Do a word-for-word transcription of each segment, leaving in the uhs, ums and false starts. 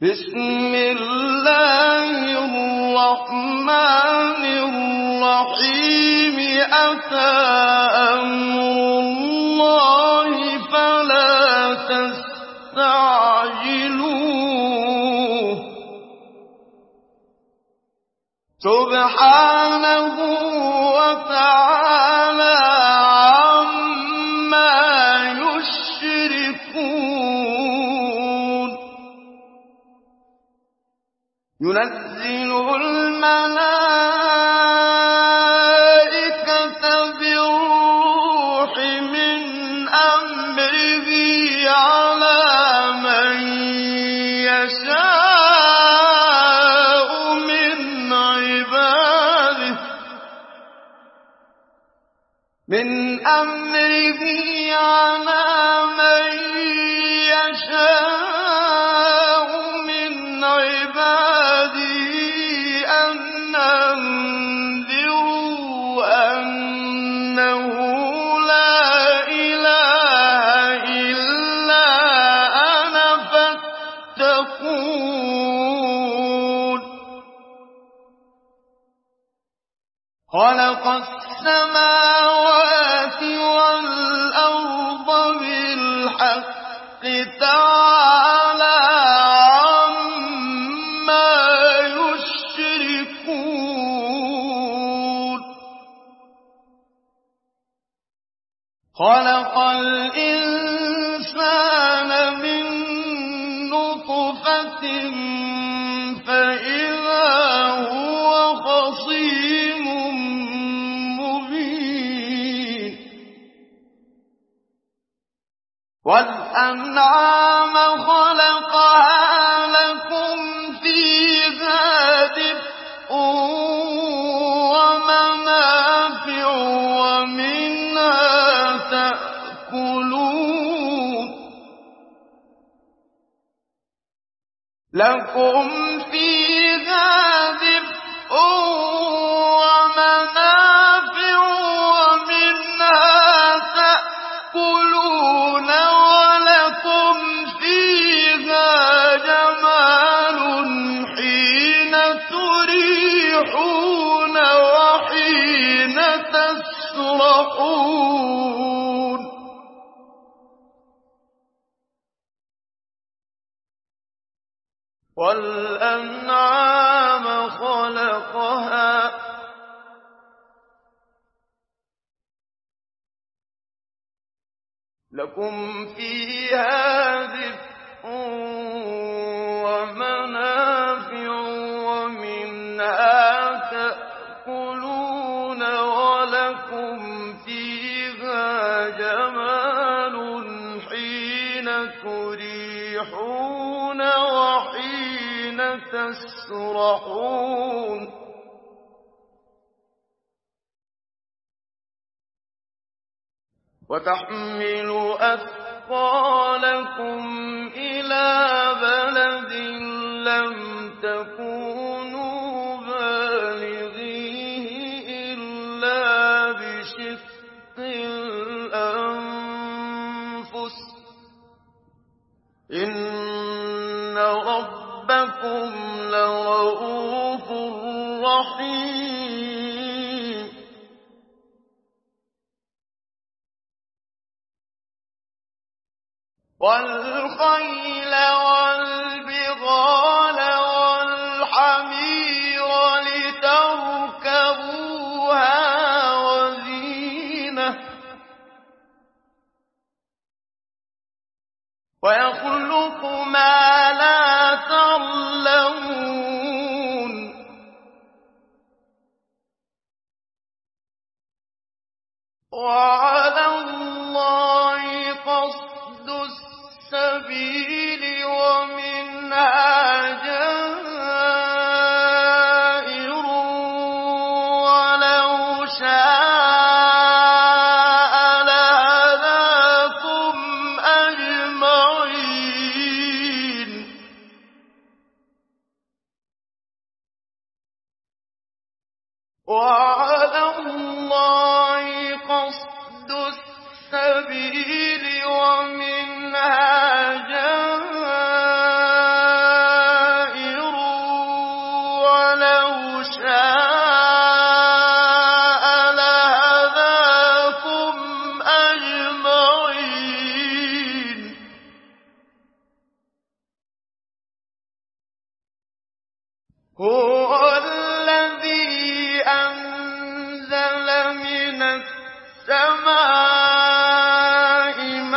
بسم الله الرحمن الرحيم أتى أمر الله فلا تستعجلوه سبحانه وتعالى عما يشركون ينزل الملائكة بالروح من أمره على من يشاء من عباده من أمره على من يشاء من عباده أن أنذروا أنه لا إله إلا أنا فاتقون خلق السماوات والأرض بالحق تعالى عما يشركون خلق الإنسان من نطفة فإذا هو خصيم مبين والأنعام خلقها لكم فيها دفء ومنافع ومنها تأكلون لكم فيها دفء ومنافع ومنها تأكلون ولكم فيها جمال حين تريحون وحين تسرحون والأنعام خلقها لكم فيها دفء ومنافع ومنها تأكلون ولكم فيها جمال حين تريحون وحين تسرحون وتحمل أثقالكم إلى بلد لم تكونوا بالغيه إلا بشق الأنفس إن ربكم لرؤوف رحيم والخيل والبغال والحمير لتركبوها وزينة ويخلق ما لا تعلمون وعلى الله قصد السبيل ومنها جائر ولو شاء لهداكم أجمعين وعلى الله قصد السبيل ومنها جائر هو الذي أنزل من السماء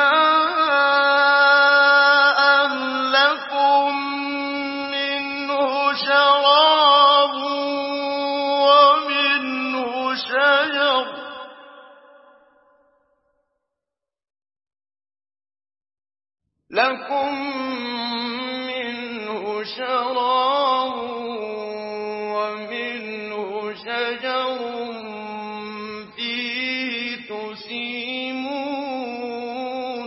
ماء لكم منه شراب ومنه شجر لكم منه شراب ومنه شجر فيه تسيمون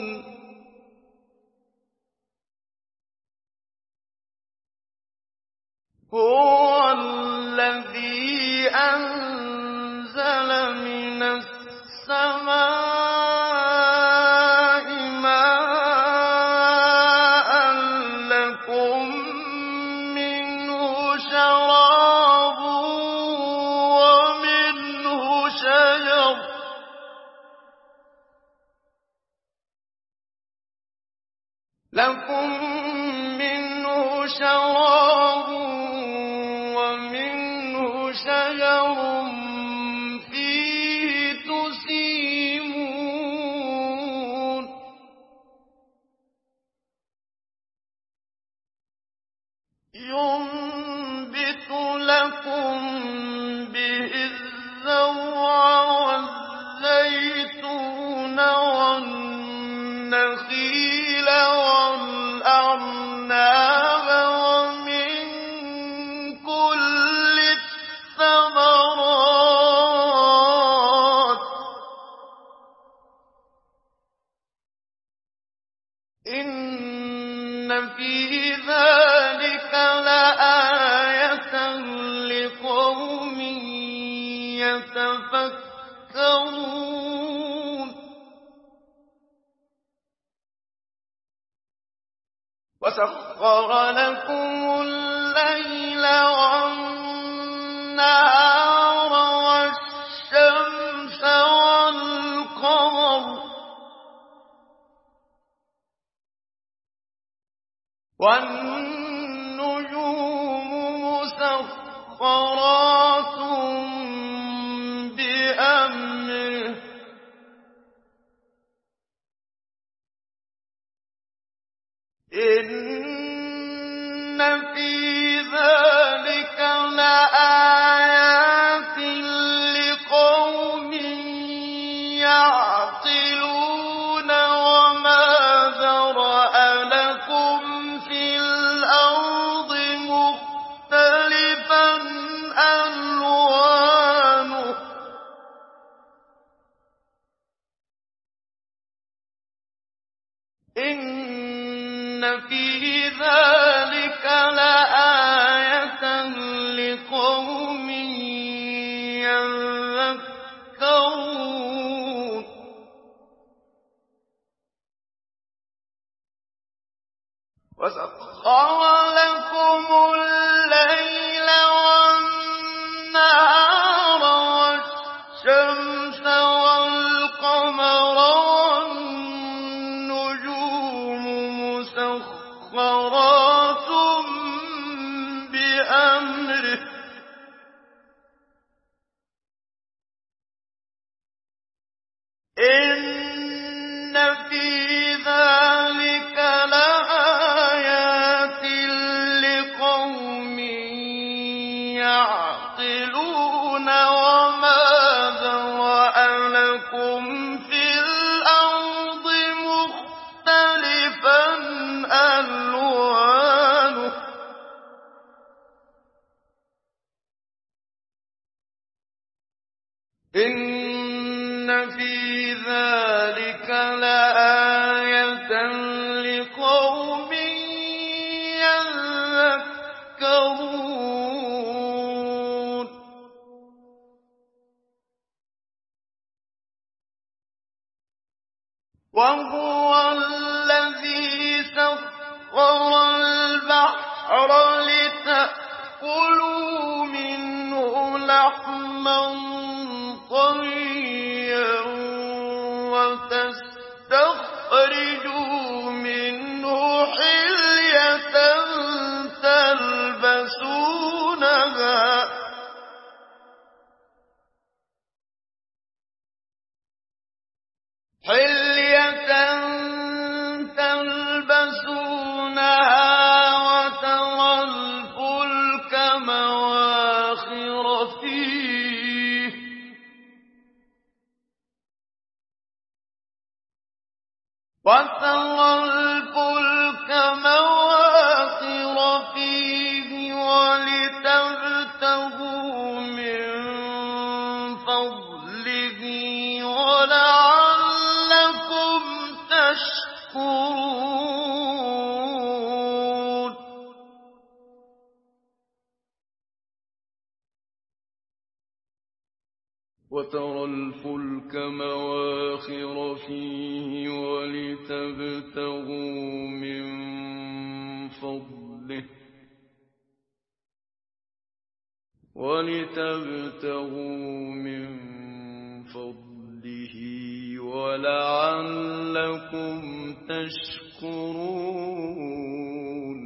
هو الذي أنزل من السماء ماء لكم منه شراب ومنه شجر لكم منه شراب ومنه شجر فيه تسيمون ينبت لكم به الزرع والزيتون والنخيل والأعناب ومن كل الثمرات إن في ذلك لآية لقوم يتفكرون وسخر لكم الليل والنهار والشمس والقمر والنجوم مسخرات بأمره إن في ذلك لآيات لقوم يعقلون وما ذرأ لكم في الأرض مختلفا ألوانه إن في ذلك لآية لقوم يذكرون وسخر لكم الليل والنهار والشمس والقمر والنجوم مسخرات بأمره إن في ذلك لآيات لقوم يعقلون وما ذرأ لكم في الأرض مختلفا ألوانه إن في ذلك لآية لقوم يذكرون وهو الذي سخر البحر لتأكلوا منه لحما طريا وتستخرجوا منه حلية تلبسونها وترى الفلك مواخر فيه ولتبتغوا من فضله ولعلكم تشكرون وترى الفلك مواخر فيه ولتبتغوا من فضله ولتبتغوا من فضله ولعلكم تشكرون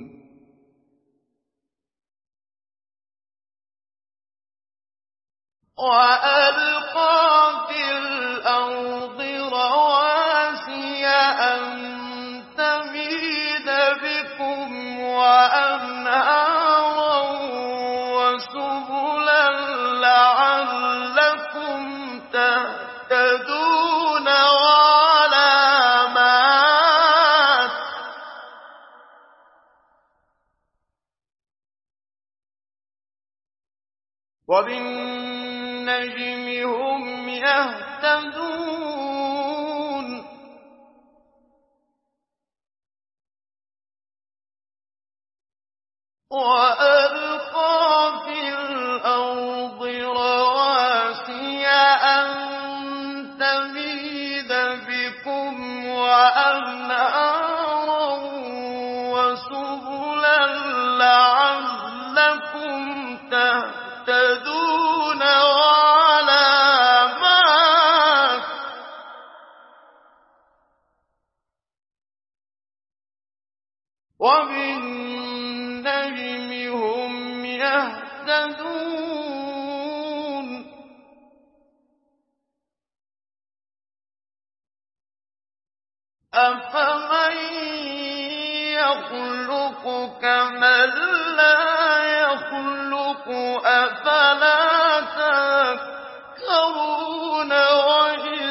وألقى في الأرض رواسي أن تميد بكم وأنهارا وسبلا لعلكم تهتدون وعلامات وبالنجم هم يهتدون وألقى في الأرض رواسي أن تميد بكم وأنهارا وسبلا لعلكم تهتدون وعلامات وبالنجم هم يهتدون أفمن يخلق كمن لا يخلق أفلا تذكرون وإن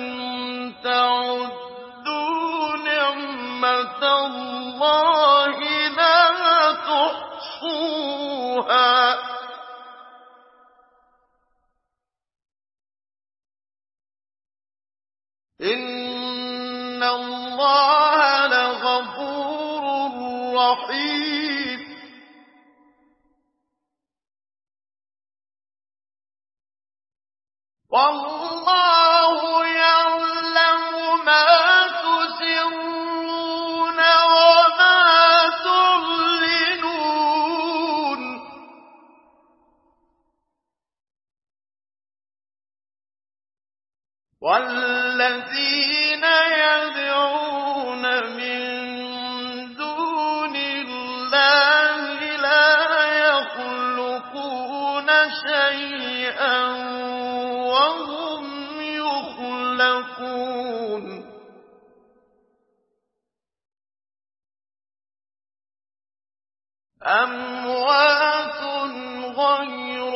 تعدوا نعمة الله لا تحصوها إن الله لغفور رحيم والله يعلم ما تسرون وما تعلنون والذين يدعون من دون الله لا يخلقون شيئا وهم يخلقون أموات غير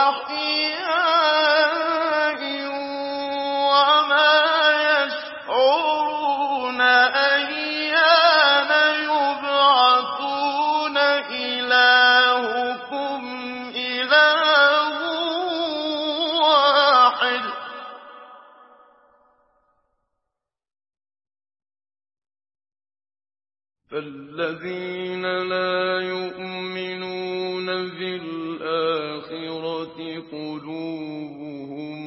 أحياء وما يشعرون أيان يبعثون إلهكم إله واحد فالذين لا يؤمنون بالآخرة قلوبهم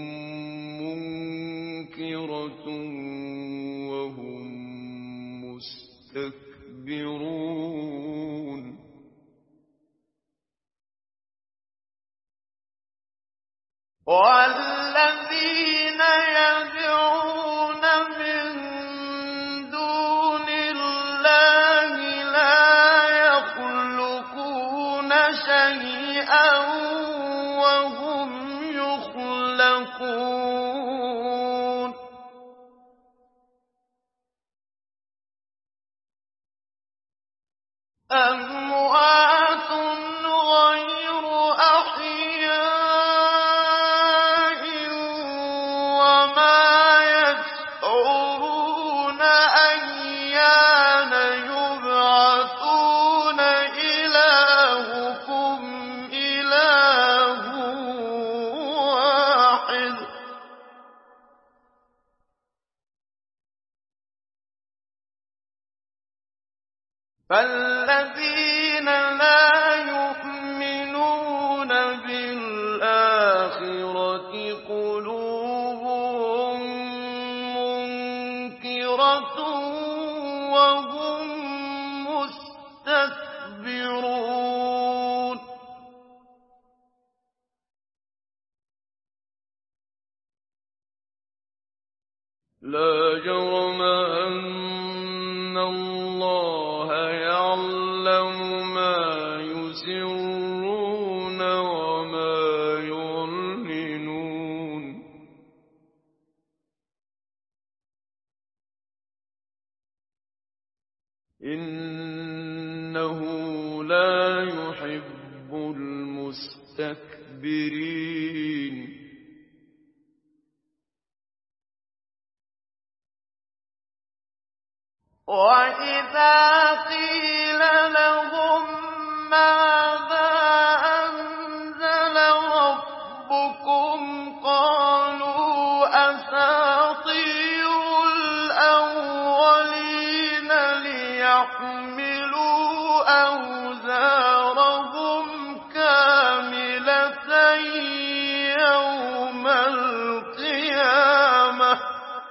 منكرة وهم مستكبرون والذين يدعون من دون الله لا يخلقون شيئا وهم يخلقون أموات غير أحياء فالذين لا يؤمنون بالآخرة قلوبهم منكرة وهم مستكبرون لا جرم أن الله يعلم ما يسرون وما يعلنون إنه لا يحب المستكبرين وَإِذَا قِيلَ لَهُم مَّاذَا أَنزَلَ رَبُّكُمْ قَالُوا أَسَاطِيرُ الْأَوَّلِينَ لِيَحْمِلُوا أَوْزَارَهُمْ كَامِلَةً يَوْمَ الْقِيَامَةِ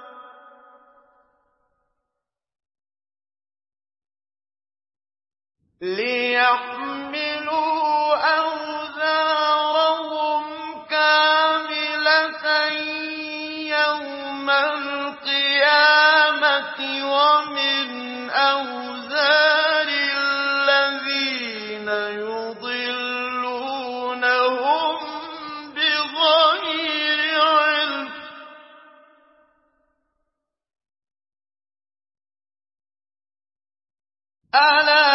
لِيَحْمِلُوا أَوْزَارَهُمْ كَامِلَةً يَوْمَ الْقِيَامَةِ وَمِنْ أَوْزَارِ الَّذِينَ يُضِلُّونَهُم بِغَيْرِ عِلْمٍ ۗ أَلَا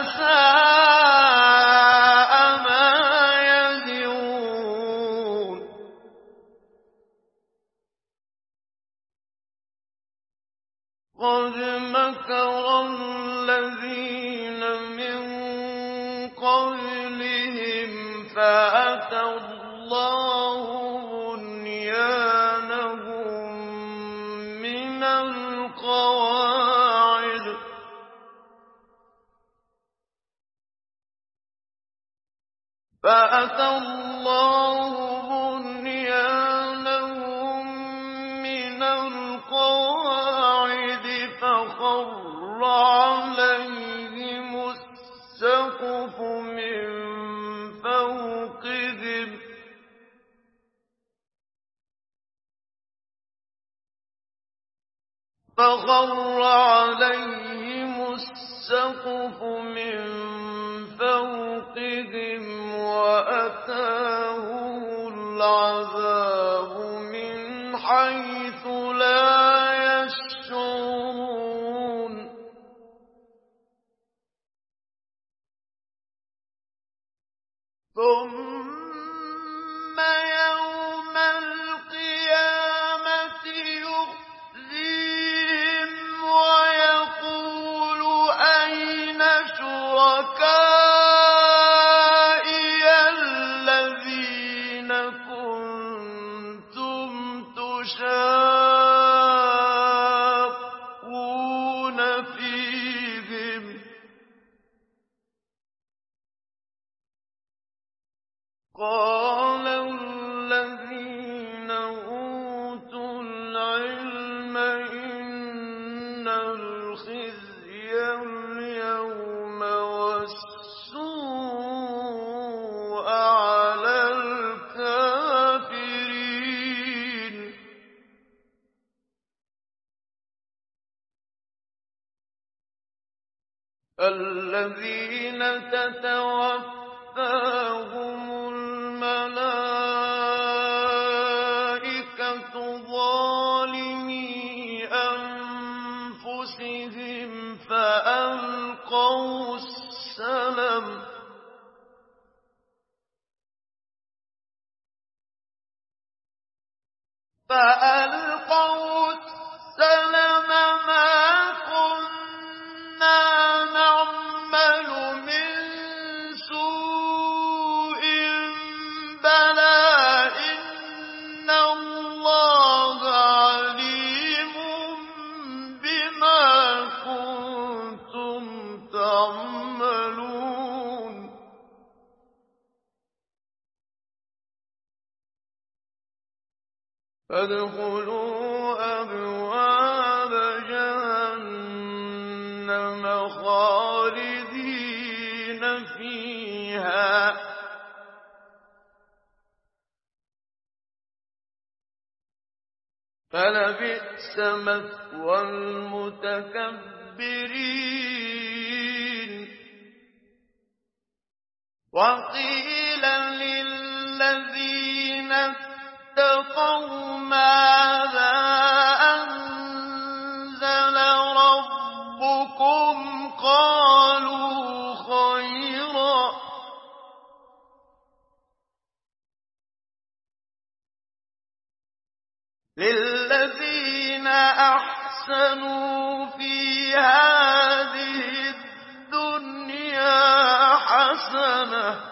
سَاءَ مَا يَزِرُونَ قَدْ مَكَرَ الَّذِينَ مِن قَبْلِهِمْ فَأَتَى اللَّهُ بُنْيَانَهُم مِّنَ الْقَوَاعِدِ فَأَتَى اللَّهُ بُنْيَانَهُم مِّنَ الْقَوَاعِدِ فَخَرَّ عَلَيْهِمُ السَّقْفُ مِن فَوْقِهِمْ فَخَرَّ عَلَيْهِمُ السَّقْفُ مِن فَوْقِهِمْ وَأَتَاهُمُ الْعَذَابُ مِنْ حَيْثُ لَا يَشْعُرُونَ ثُمَّ يَوْمَ الْقِيَامَةِ يُخْزِيهِمْ وَيَقُولُ أَيْنَ شُرَكَائِيَ الَّذِينَ كُنتُمْ تُشَاقُّونَ فِيهِمْ ۚ قَالَ الَّذِينَ أُوتُوا الْعِلْمَ إِنَّ الْخِزْيَ الْيَوْمَ وَالسُّوءَ عَلَى الْكَافِرِينَ الَّذِينَ تَتَوَفَّاهُمُ الْمَلَائِكَةُ ظَالِمِي أَنفُسِهِمْ فَأَلْقَوْا السَّلَمَ فَأَلْقَوْا السَّلَمَ مَا كُنَّا نَعْمَلُ مِن سُوءٍ بَلَىٰ إِنَّ اللَّهَ عَلِيمٌ بِمَا كُنتُمْ تَعْمَلُونَ فادخلوا أبواب جهنم خالدين فيها فلبئس مثوى المتكبرين. وقيل للذين اتقوا ماذا أنزل ربكم قالوا خيرا للذين أحسنوا في هذه الدنيا حسنة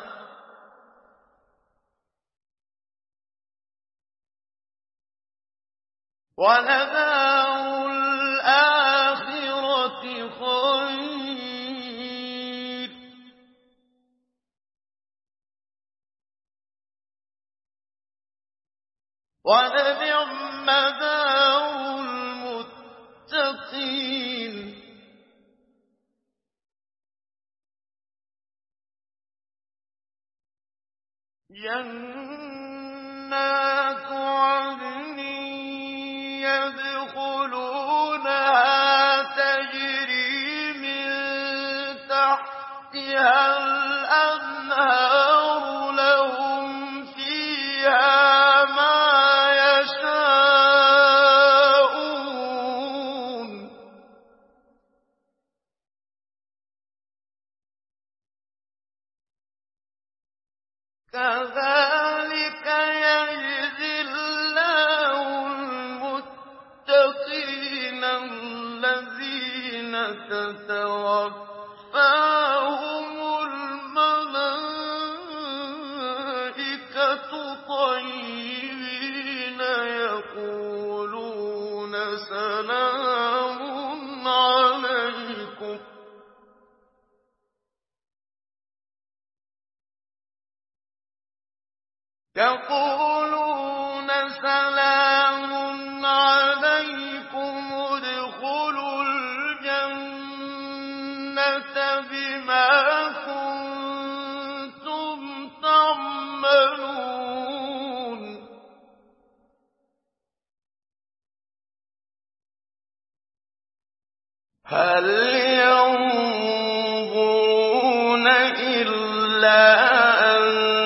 ولدار الآخرة خير ولنعم دار المتقين. جنات عدن يدخلونها تجري من تحتها الأنهار لهم فيها ما يشاءون كذلك يجزي الله المتقين الذين تتوفاهم الملائكة طيبين يقولون سلام عليكم يقولون سلام عليكم ادخلوا الجنة بما كنتم تعملون. هل ينظرون إلا أن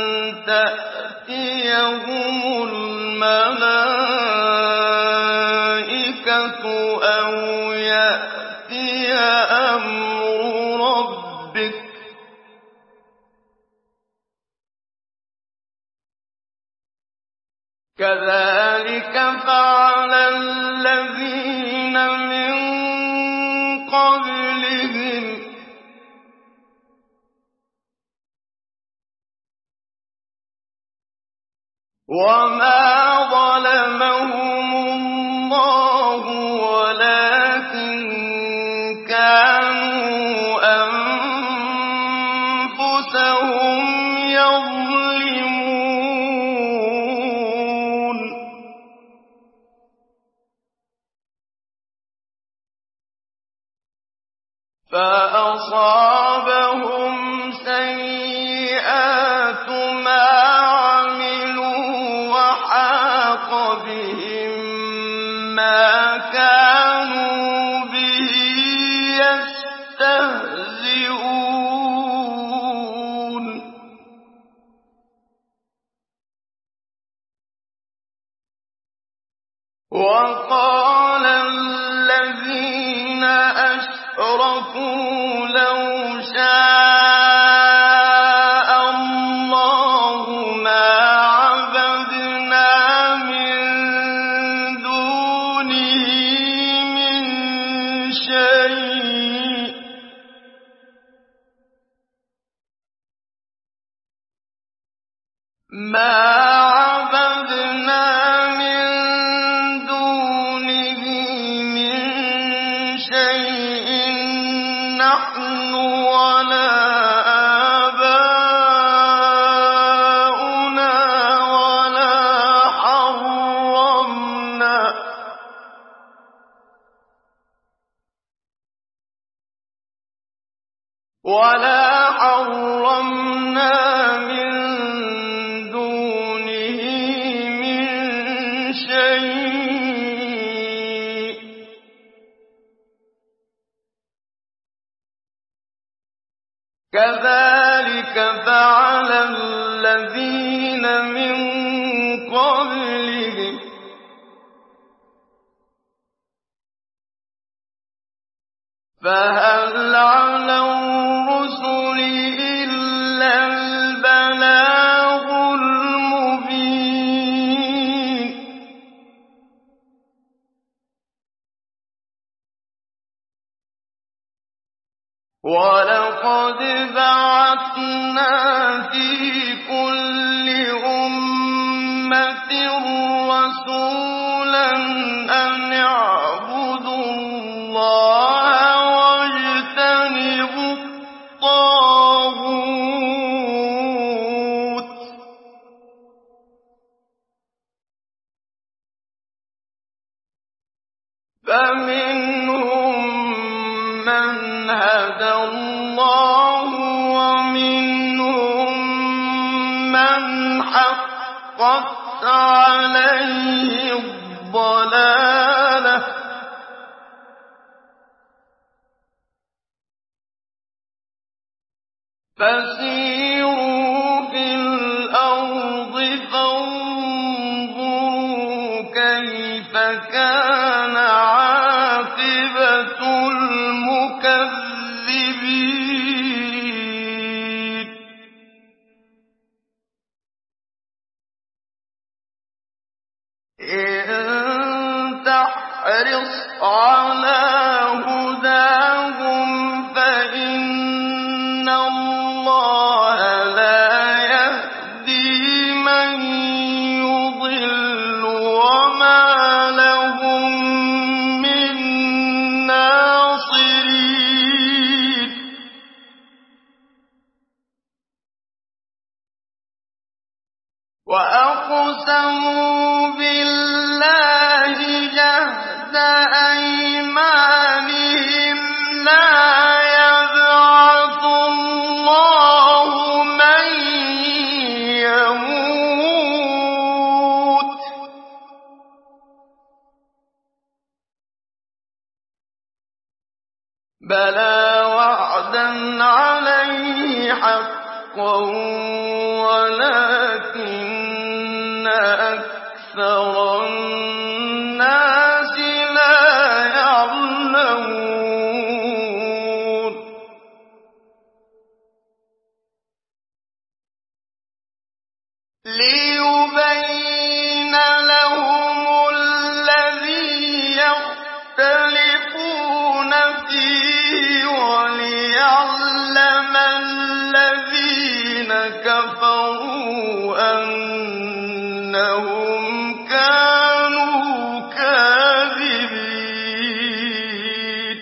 تأتيهم الملائكة أو يأتي أمر ربك كذلك فعل الذين من قبلهم وما ظلمهم الله ولكن كانوا أنفسهم يظلمون. فأصابهم سيئات ما وحاق بهم ما كانوا به يستهزئون. وقال الذين أشركوا لو شاء الله ما عبدنا من دونه من شيء ما عبدنا من دونه من شيء نحن ولا آباؤنا ولا حرمنا كذلك فعل الذين من قبلهم فهل على الرسل إلا البلاغ المبين ولقد بعثنا في كل أمة رسولا أن اعبدوا الله واجتنبوا الطاغوت فمنهم من هدى الله ومنهم من حقت عليه الضلالة فسيروا في الأرض فانظروا كيف كان عاقبة المكذبين إن تحرص على هداهم فإن الله لا يهدي من يضل وما لهم من ناصرين وأقسموا بالله جهد أيمانهم لا يبعث الله من يموت بلى وعدا عليه حقا ولكن أكثر الناس لا يعلمون ليبين لهم الذي يختلفون فيه وليعلم الذين كفروا أنهم كانوا كاذبين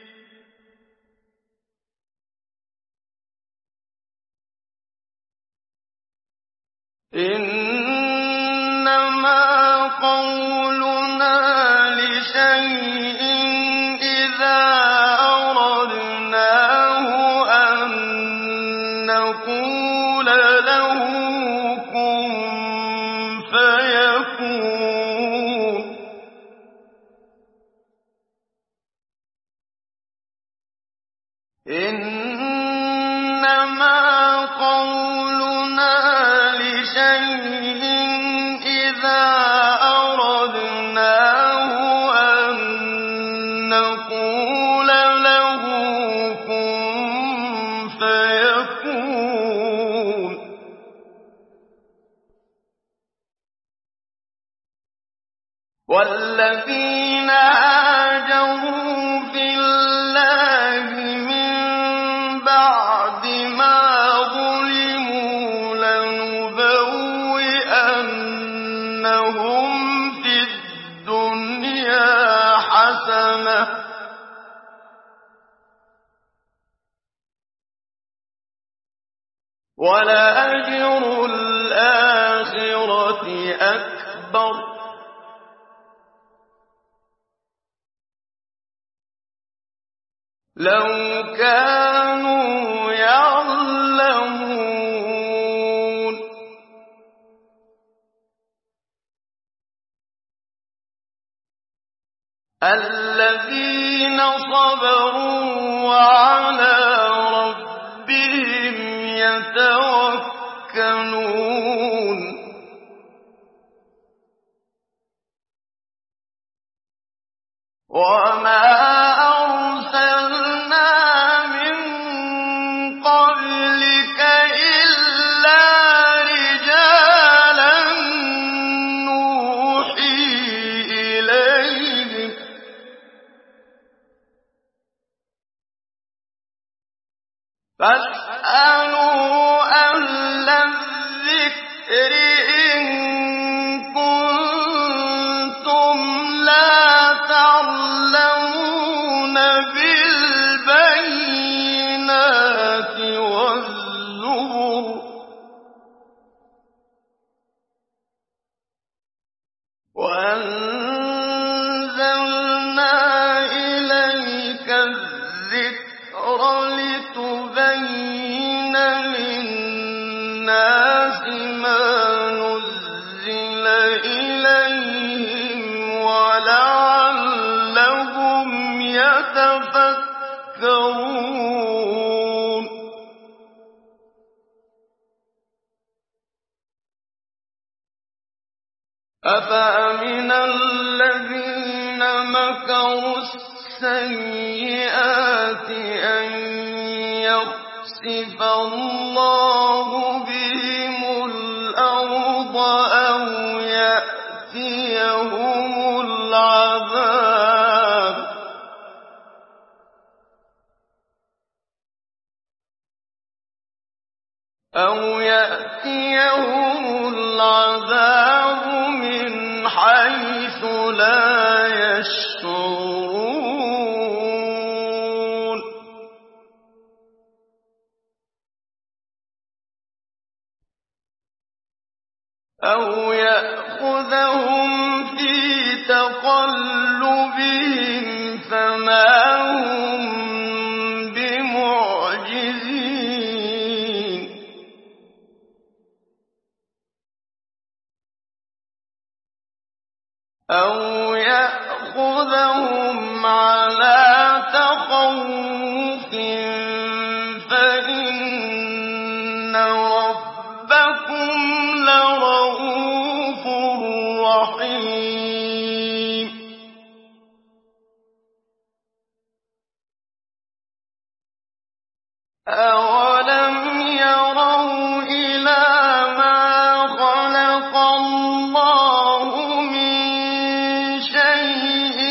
إنما قولنا لشيء إذا أردناه أن نقول له كن فيكون إنما قولنا لشيء إذا أردناه أن نقول له كن فيكون والذين هاجروا في الله من بعد ما ظلموا لنبوئنهم في الدنيا حسنة ولأجر الآخرة أكبر لو كانوا يعلمون الذين صبروا وعلى ربهم يتوكلون وما أرسلنا من قبلك إلا رجالا نوحي إليهم فاسألوا أهل الذكر إن كنتم لا تعلمون بالبينات والزبر وأنزلنا إليك الذكر لتبين للناس ما نزل إليهم ولعلهم يتفكرون أفأمن الذين مكروا السيئات أن يخسف الله بهم الأرض أو يأتيهم العذاب أو يأتيهم العذاب من حيث لا يشعرون أو يأخذهم في تقلبهم فما هم بمعجزين أو يأخذهم على تخوف فإن ربكم لرءوف رحيم أولم يروا إلى ما خلق الله من شيء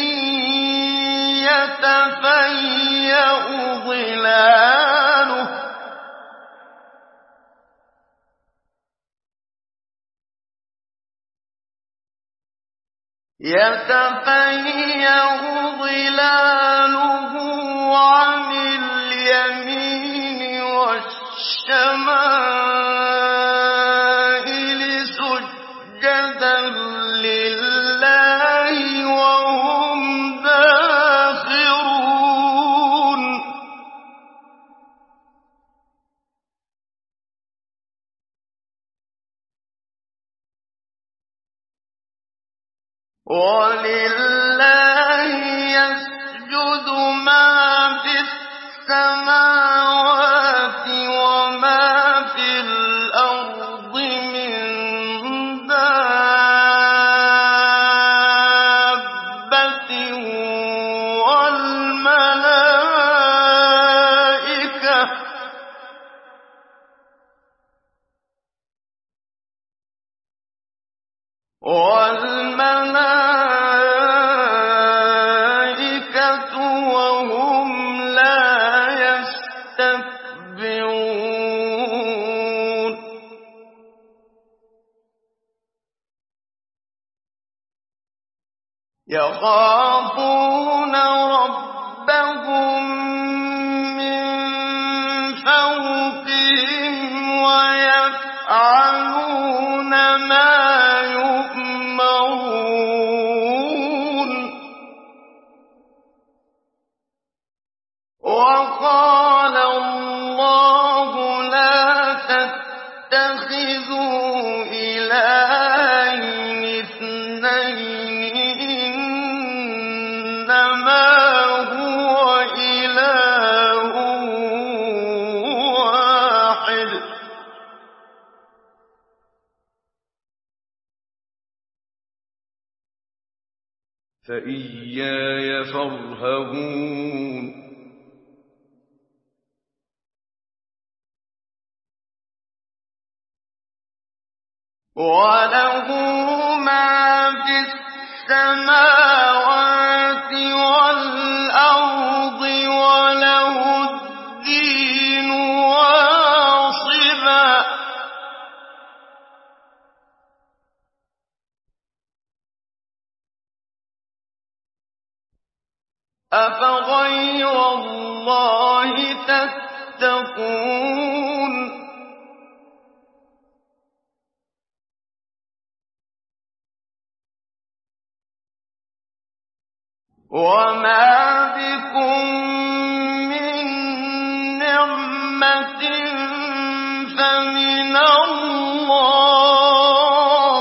يتفيأ ظلاله يتفيأ ظلاله عن اليمين والشمائل سجدا لله وهم داخرون ولله يسجد ما في السماوات وما في الأرض من دابة والملائكة والملائكة وهم لا يستكبرون يخافون ربهم من فوقهم ويفعلون ما يؤمرون وقال الله لا تتخذوا إلهين اثنين إنما هو إله واحد فإياي فارهبون وله ما في السماوات والأرض وله الدين واصبا أفغير الله تتقون وما بكم من نعمة فمن الله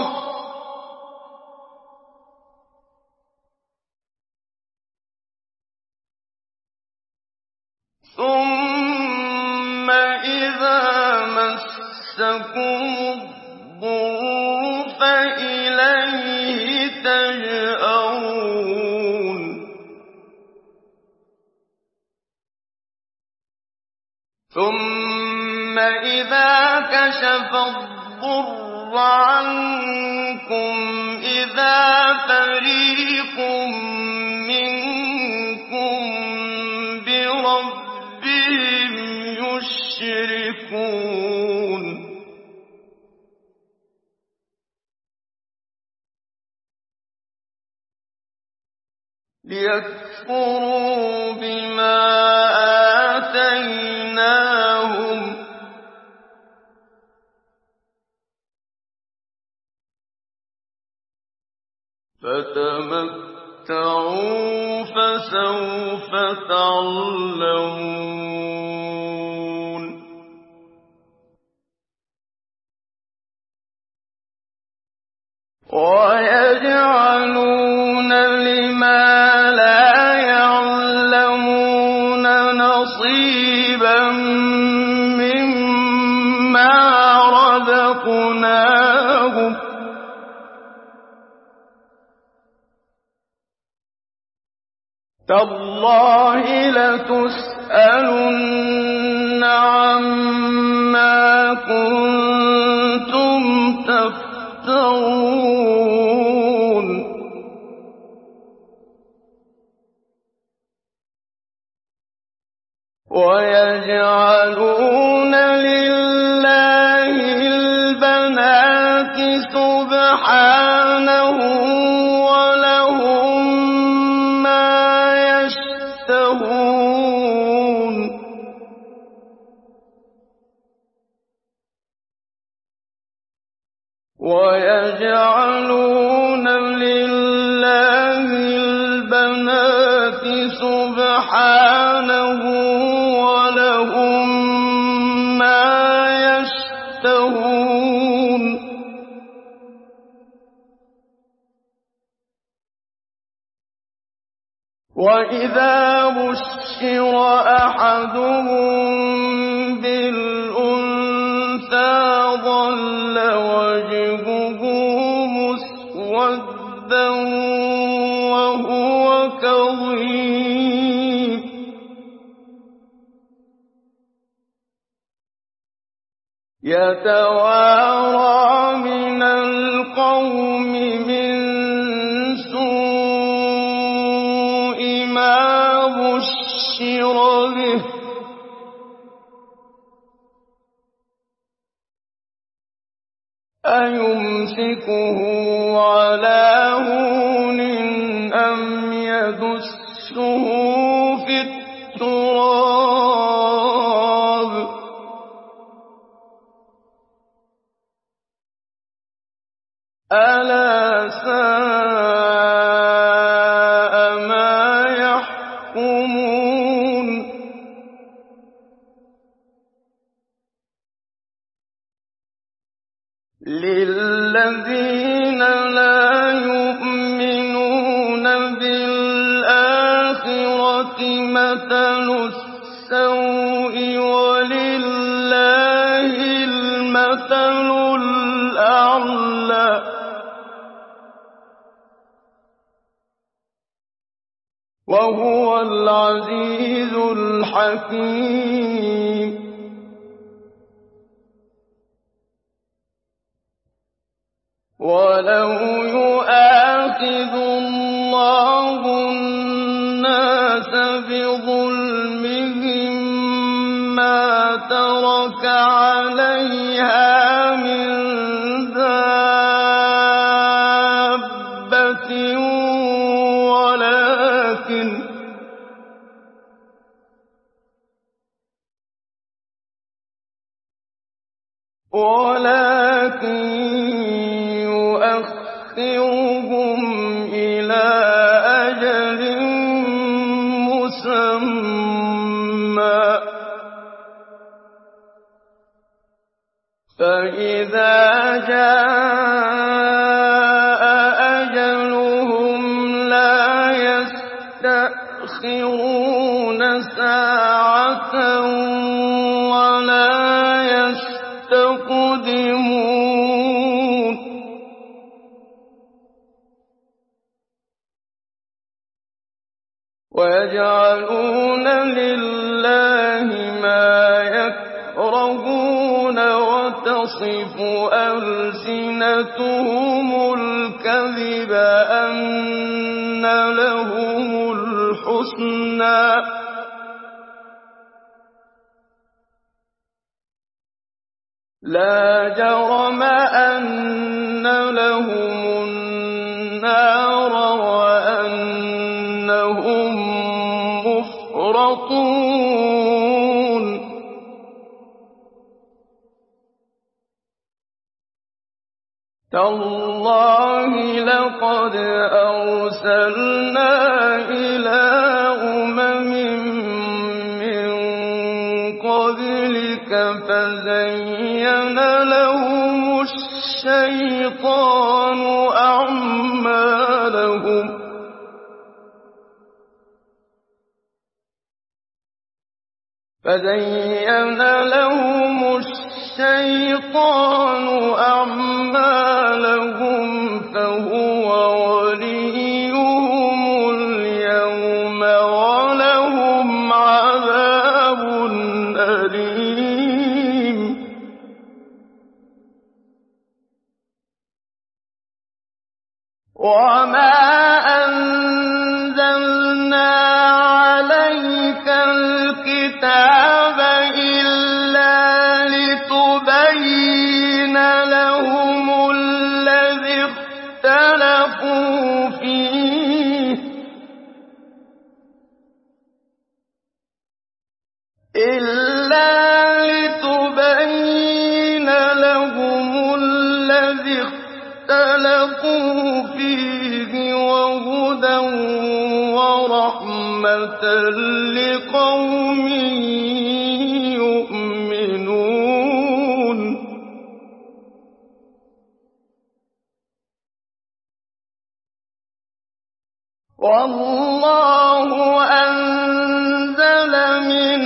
ثم إذا مسكم الضر فإليه تجأرون ثم إذا كشف الضر عنكم إذا فريق منكم بربهم يشركون ليكفروا بما آتيناهم فتمتعوا فسوف تعلمون ويجعلون لما لا يعلمون نصيبا مما رزقناهم تالله لتسألن عما كنتم تفترون ويجعلون لله البنات سبحانه ولهم ما يشتهون ويجعلون لله البنات سبحانه ولهم ما يشتهون وإذا بشر أحدهم بالأنثى ظل وجهه مسودا وهو كظيم يتوارى من القوم من سوء ما بشر به أيمسكه على هون أم يدسه في التراب ألا ساء ما يحكمون للذين لا يؤمنون بالآخرة مثل السوء ولله المثل الأعلى وَهُوَ الْعَزِيزُ الْحَكِيمُ. وَلَوْ يُؤَاخِذُ اللَّهُ النَّاسَ بِظُلْمِهِم مَّا تَرَكَ عَلَيْهَا مِن دَابَّةٍ وَلَٰكِن وَلَٰكِن يُؤَخِّرُهُمْ إِلَىٰ أَجَلٍ مُّسَمًّى ۖ فَإِذَا جَاءَ أَجَلُهُمْ لَا يَسْتَأْخِرُونَ سَاعَةً وَلَا يَسْتَقْدِمُونَ. وَيَجْعَلُونَ لِلَّهِ مَا يَكْرَهُونَ وَتَصِفُ أَلْسِنَتُهُمُ الْكَذِبَ أَنَّ لَهُمُ الْحُسْنَىٰ ۖ لَا جَرَمَ أَنَّ لَهُمُ النَّارَ وَأَنَّهُم مُّفْرَطُونَ. تَاللَّهِ لَقَدْ أَرْسَلْنَا إِلَىٰ أُمَمٍ مِّن قَبْلِكَ فَزَيَّنَ لَهُمُ الشَّيْطَانُ أَعْمَالَهُمْ فَزَيَّنَ لَهُمُ الشَّيْطَانُ أَعْمَالَهُمْ فَهُوَ وَلِيُّهُمُ الْيَوْمَ وَلَهُمْ عَذَابٌ أَلِيمٌ. وَمَا أَنزَلْنَا عَلَيْكَ الْكِتَابَ إِلَّا لِتُبَيِّنَ لَهُمُ الَّذِي اخْتَلَفُوا فِيهِ إِلَّا لِتُبَيِّنَ لَهُمُ الَّذِي اخْتَلَفُوا فِيهِ وَهُدًى وَرَحْمَةً لِّقَوْمٍ يُؤْمِنُونَ. وَاللَّهُ أَنزَلَ مِنَ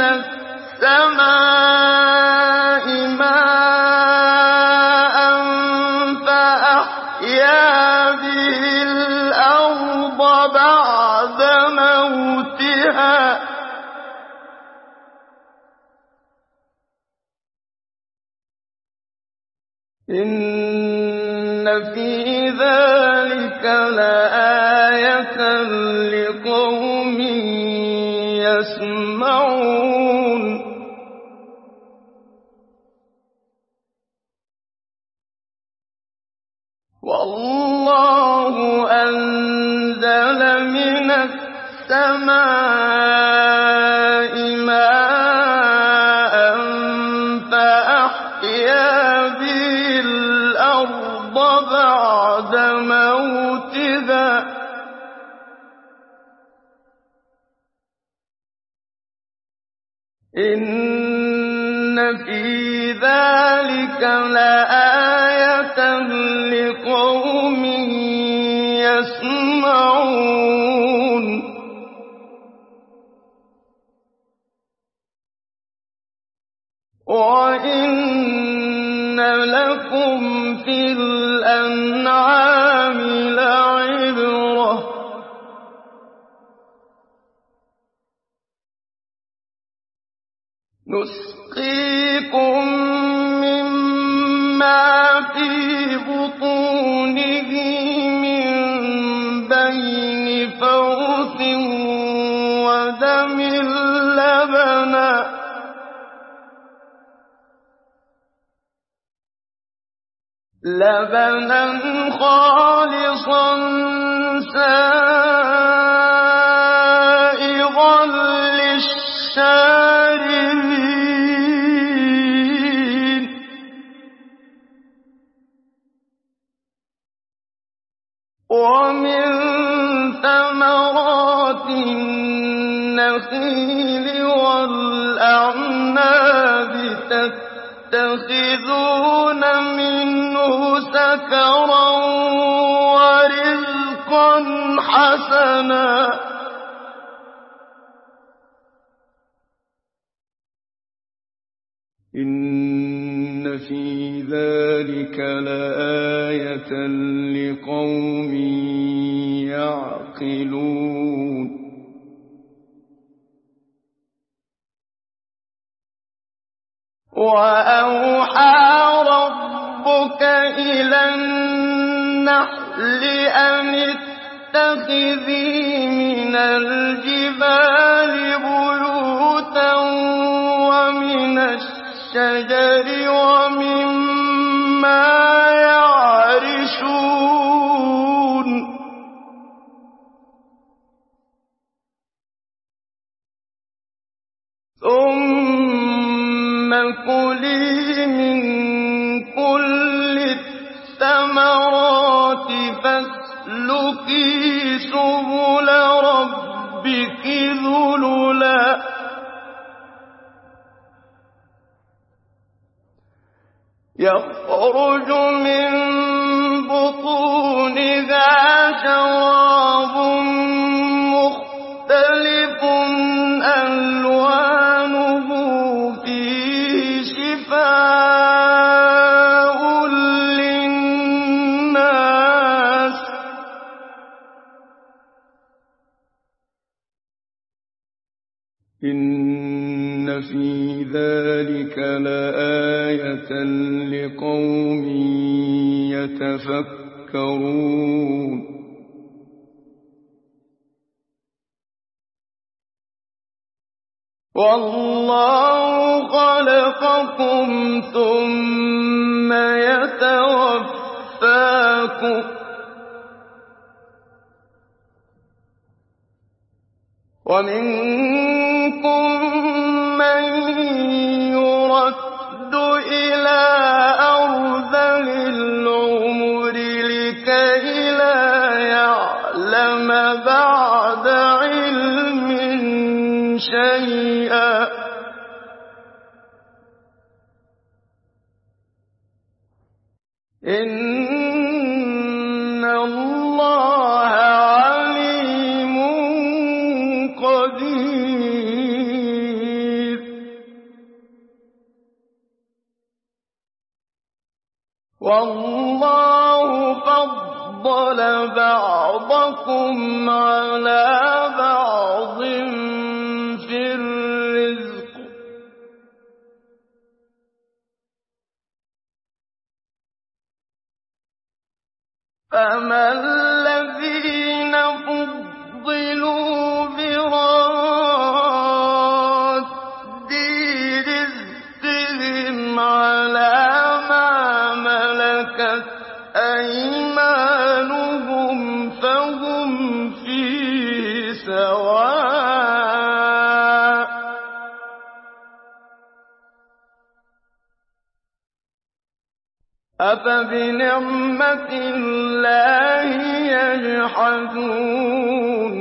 السَّمَاءِ مَاءً فَأَحْيَا بِهِ الْأَرْضَ بَعْدَ مَوْتِهَا ۚ إِنَّ فِي ذَٰلِكَ لَآيَةً لِّقَوْمٍ يَسْمَعُونَ. وَاللَّهُ أَنزَلَ مِنَ السَّمَاءِ مَاءً فَأَحْيَا بِهِ الْأَرْضَ بَعْدَ مَوْتِهَا ۚ إِنَّ فِي ذَٰلِكَ لَآيَةً لِّقَوْمٍ يَسْمَعُونَ. وَإِنَّ لَكُمْ فِي الْأَنْعَامِ لَعِبْرَةً نسقيكم مما في بطونه من بين فرث ودم لبنا لبنا خالصا سائغا للشاربين ومن ثمرات النخيل والأعناب تتخذون منه سكرا ورزقا حسنا إن في ذلك لآية لقوم يعقلون وأوحى ربك إلى النحل أن اتخذي من الجبال بيوتا ومن الشجر ومما يعرشون ثم كلي من كل الثمرات فاسلكي سبل ربك ذللا يخرج من بطونها شراب مختلف ألوانه فيه شفاء للناس إن في ذلك لآية لقوم يتفكرون والله خلقكم ثم يتوفاكم ومنكم من يرد إلى أرذل العمر لكي لا يعلم بعد علم شيئا إن الله عليم قدير والله فضل بعضكم على بعض في الرزق فما الذين فضلوا براد رزقهم على ما ملكت أيمانهم فهم فيه سواء أفبنعمة الله يجحدون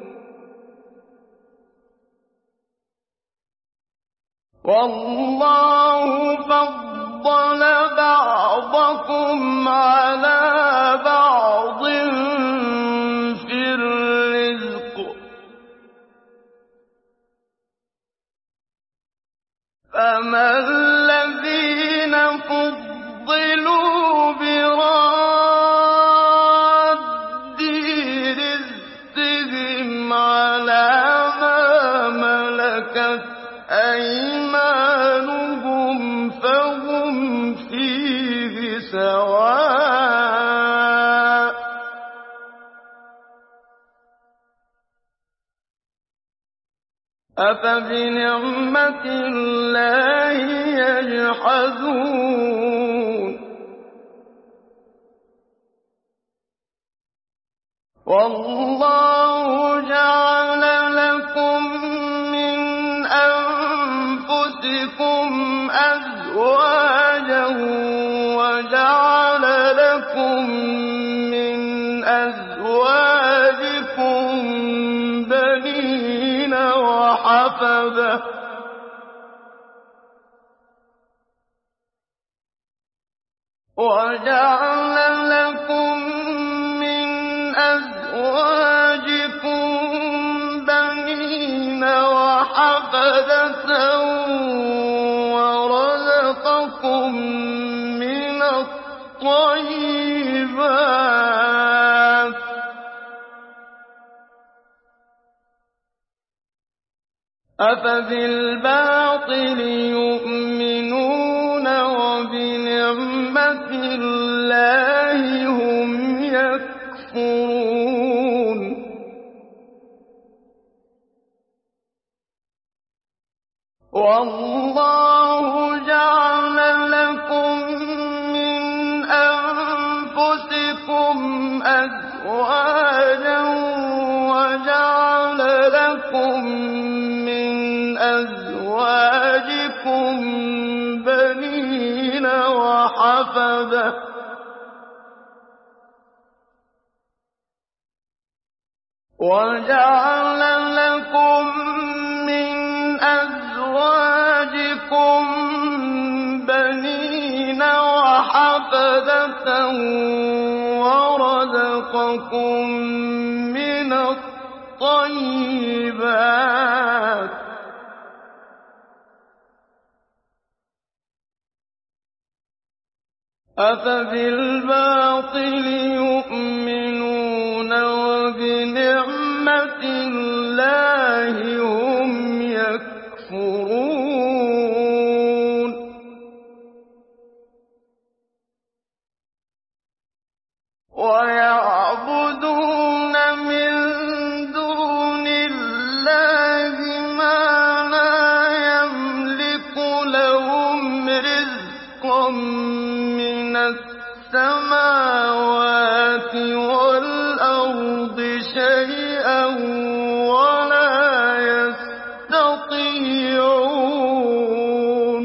والله فضل بعضكم على بعض في الرزق فما الذين فضلوا براد رزقهم على ما ملكت أيمانهم سواء أفبنعمة الله يجحدون والله جعل لكم من أنفسكم أزواجا وجعل لكم من أزواجكم بنين وحفدة وجعل لكم من أزواجكم بنين وحفدة ورزقكم من الطيبات أفبالباطل يؤمنون وبنعمة الله هم يكفرون والله جعل لكم من أنفسكم أزواجا وجعل لكم من أزواجكم بنين وحفدة وجعل لكم من أزواجكم بنين وحفدة ورزقكم من الطيبات أفبالباطل يؤمنون وبنعمة الله هم يكفرون ويعبدون من دون الله ما لا يملك لهم رزقا من السماوات والأرض شيئا ولا يستطيعون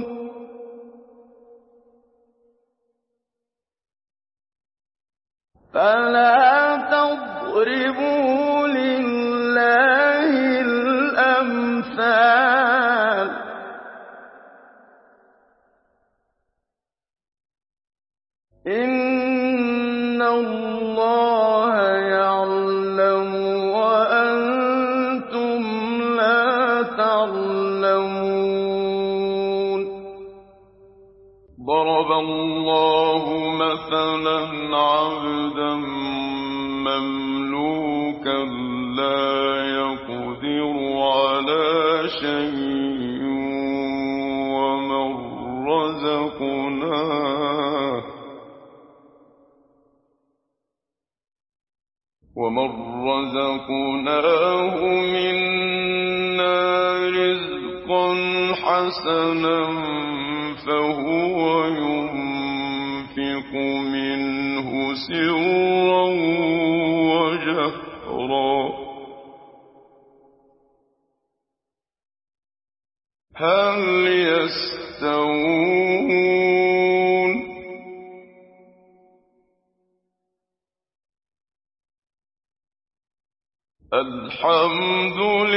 فلا تضربوا لله الأمثال إن الله يعلم وأنتم لا تعلمون ضرب الله مثلا عبدا مملوكا لا يقدر على شيء ومن رزقناه ومن رزقناه منا رزقا حسنا فهو ينفق منه سرا وجهرا هل يستوون الحمد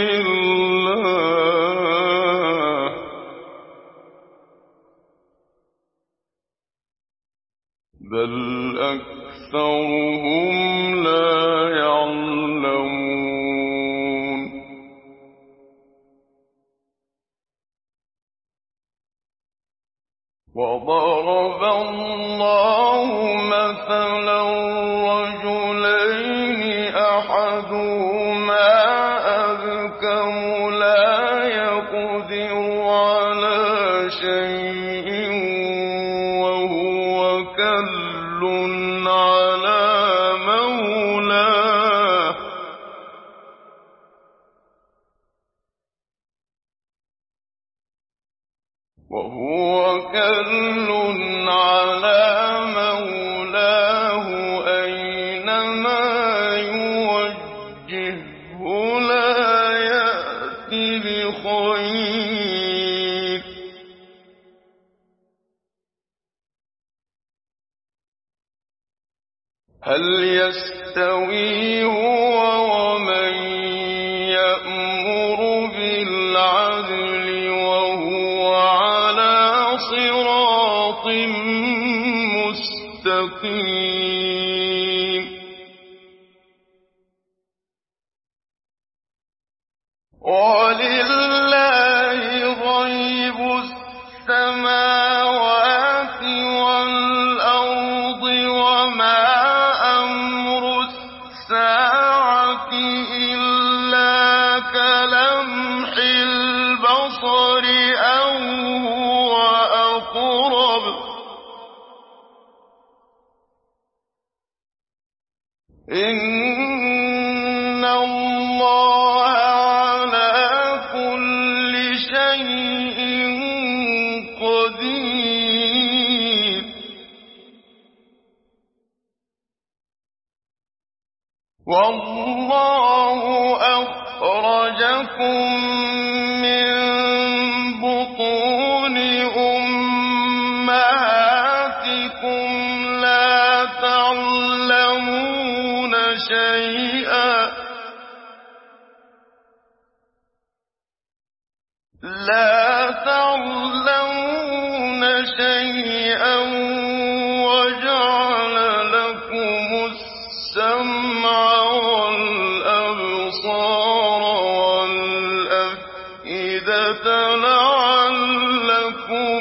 لله بل أكثرهم لا يعلمون وضرب الله مثلا رجلين أحدهما أبكم لا يقدر على شيء وهو كفيف كَلٌّ عَلَىٰ مَوْلَاهُ وَهُوَ كَلٌّ عَلَىٰ مَوْلَاهُ أَيْنَمَا يُوَجِّههُّ لَا يَأْتِ بِخَيْرٍ ۖ هَلْ يَسْتَوِي هُوَ وَمَن يَأْمُرُ بِالْعَدْلِ وَهُوَ عَلَىٰ صِرَاطٍ مُّسْتَقِيمٍ وَلِلَّهِ غَيْبُ السَّمَاوَاتِ وَالْأَرْضِ وَمَا أَمْرُ السَّاعَةِ إِلَّا كَلَمْحِ الْبَصَرِ أَوْ هُوَ أَقْرَبُ ۚ إِنَّ اللَّهَ عَلَىٰ كُلِّ شَيْءٍ قَدِيرٌ وَاللَّهُ أَخْرَجَكُم مِّن بُطُونِ أُمَّهَاتِكُمْ لَا تَعْلَمُونَ شَيْئًا لَا تَعْلَمُونَ شَيْئًا وَجَعَلَ لَكُمُ السَّمْعَ وَالْأَبْصَارَ وَالْأَفْئِدَةَ لَعَلَّكُمْ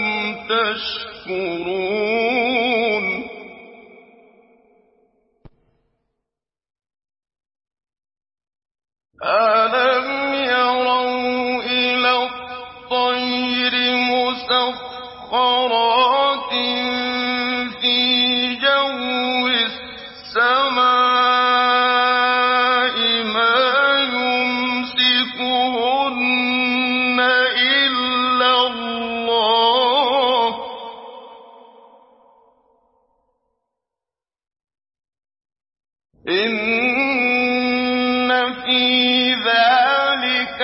تَشْكُرُونَ أَلَمْ يَرَوْا إِلَى الطَّيْرِ مُسَخَّرَاتٍ فِي جَوِّ السَّمَاءِ مَا يُمْسِكُهُنَّ إِلَّا اللَّهُ ۗ إِنَّ فِي ذَٰلِكَ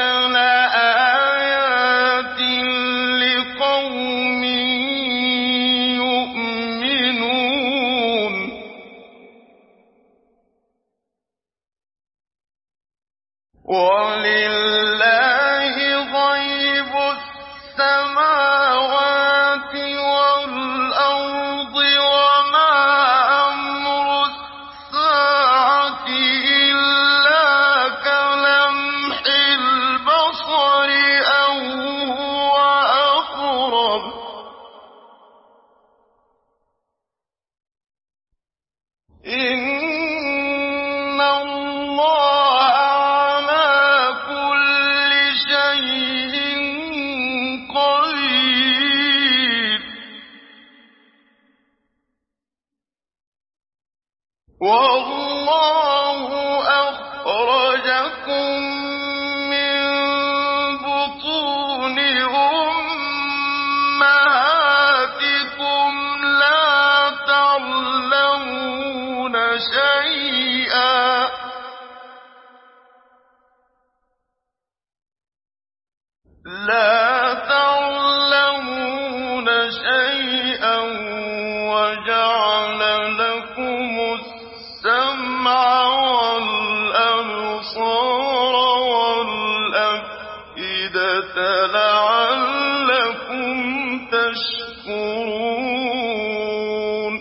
لَآيَاتٍ لِّقَوْمٍ يُؤْمِنُونَ وَلِلَّهِ غَيْبُ السَّمَاوَاتِ وَالْأَرْضِ وَمَا أَمْرُ السَّاعَةِ إِلَّا كَلَمْحِ الْبَصَرِ أَوْ هُوَ أَقْرَبُ ۚ إِنَّ اللَّهَ عَلَىٰ كُلِّ شَيْءٍ قَدِيرٌ وَاللَّهُ أَخْرَجَكُم مِّن بُطُونِ أُمَّهَاتِكُمْ لَا تَعْلَمُونَ شَيْئًا لَا تَعْلَمُونَ شَيْئًا وَجَعَلَ لَكُمُ السَّمْعَ وَالْأَبْصَارَ وَالْأَفْئِدَةَ لَعَلَّكُمْ تَشْكُرُونَ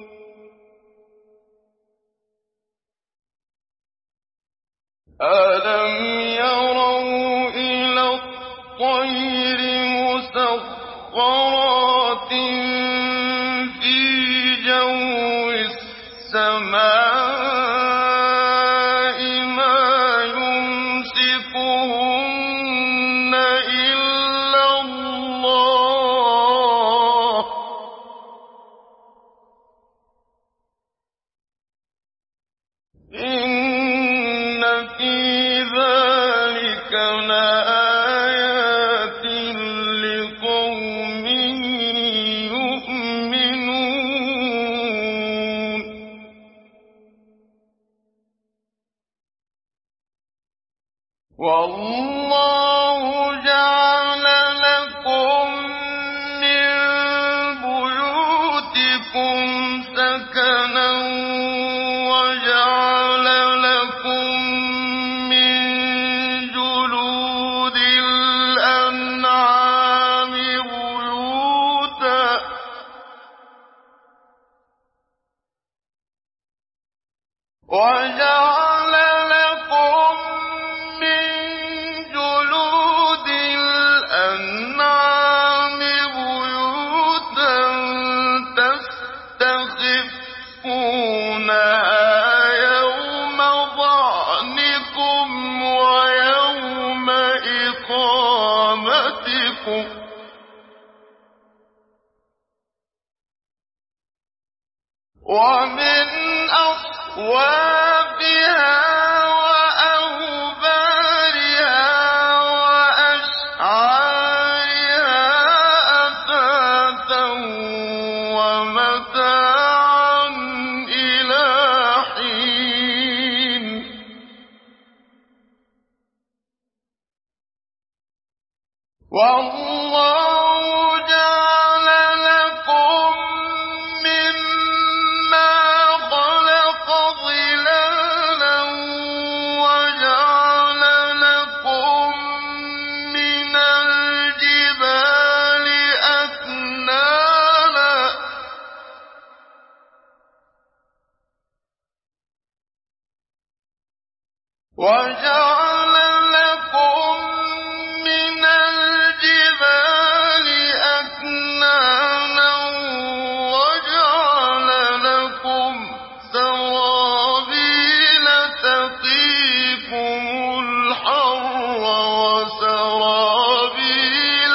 أَلَمْ يَرَوْا إِلَى الطَّيْرِ مُسَخَّرَاتٍ فِي جَوِّ السَّمَاءِ مَا يُمْسِكُهُنَّ إِلَّا اللَّهُ ۗ إن في ذلك لآيات لقوم يؤمنون والله جعل لكم من بيوتكم سكنا وجعل لكم من جلود الأنعام بيوتا وجعل لكم من جلود الأنعام بيوتا تستخفونها يوم ظعنكم ويوم إقامتكم ومن أصوافها وأوبارها وأشعارها أثاثا ومتاعا إلى حين والله جعل لكم مما خلق ظلالا وجعل لكم من الجبال أكنانا وجعل لكم من الجبال أكنانا وجعل لكم سرابيل تقيكم الحر وسرابيل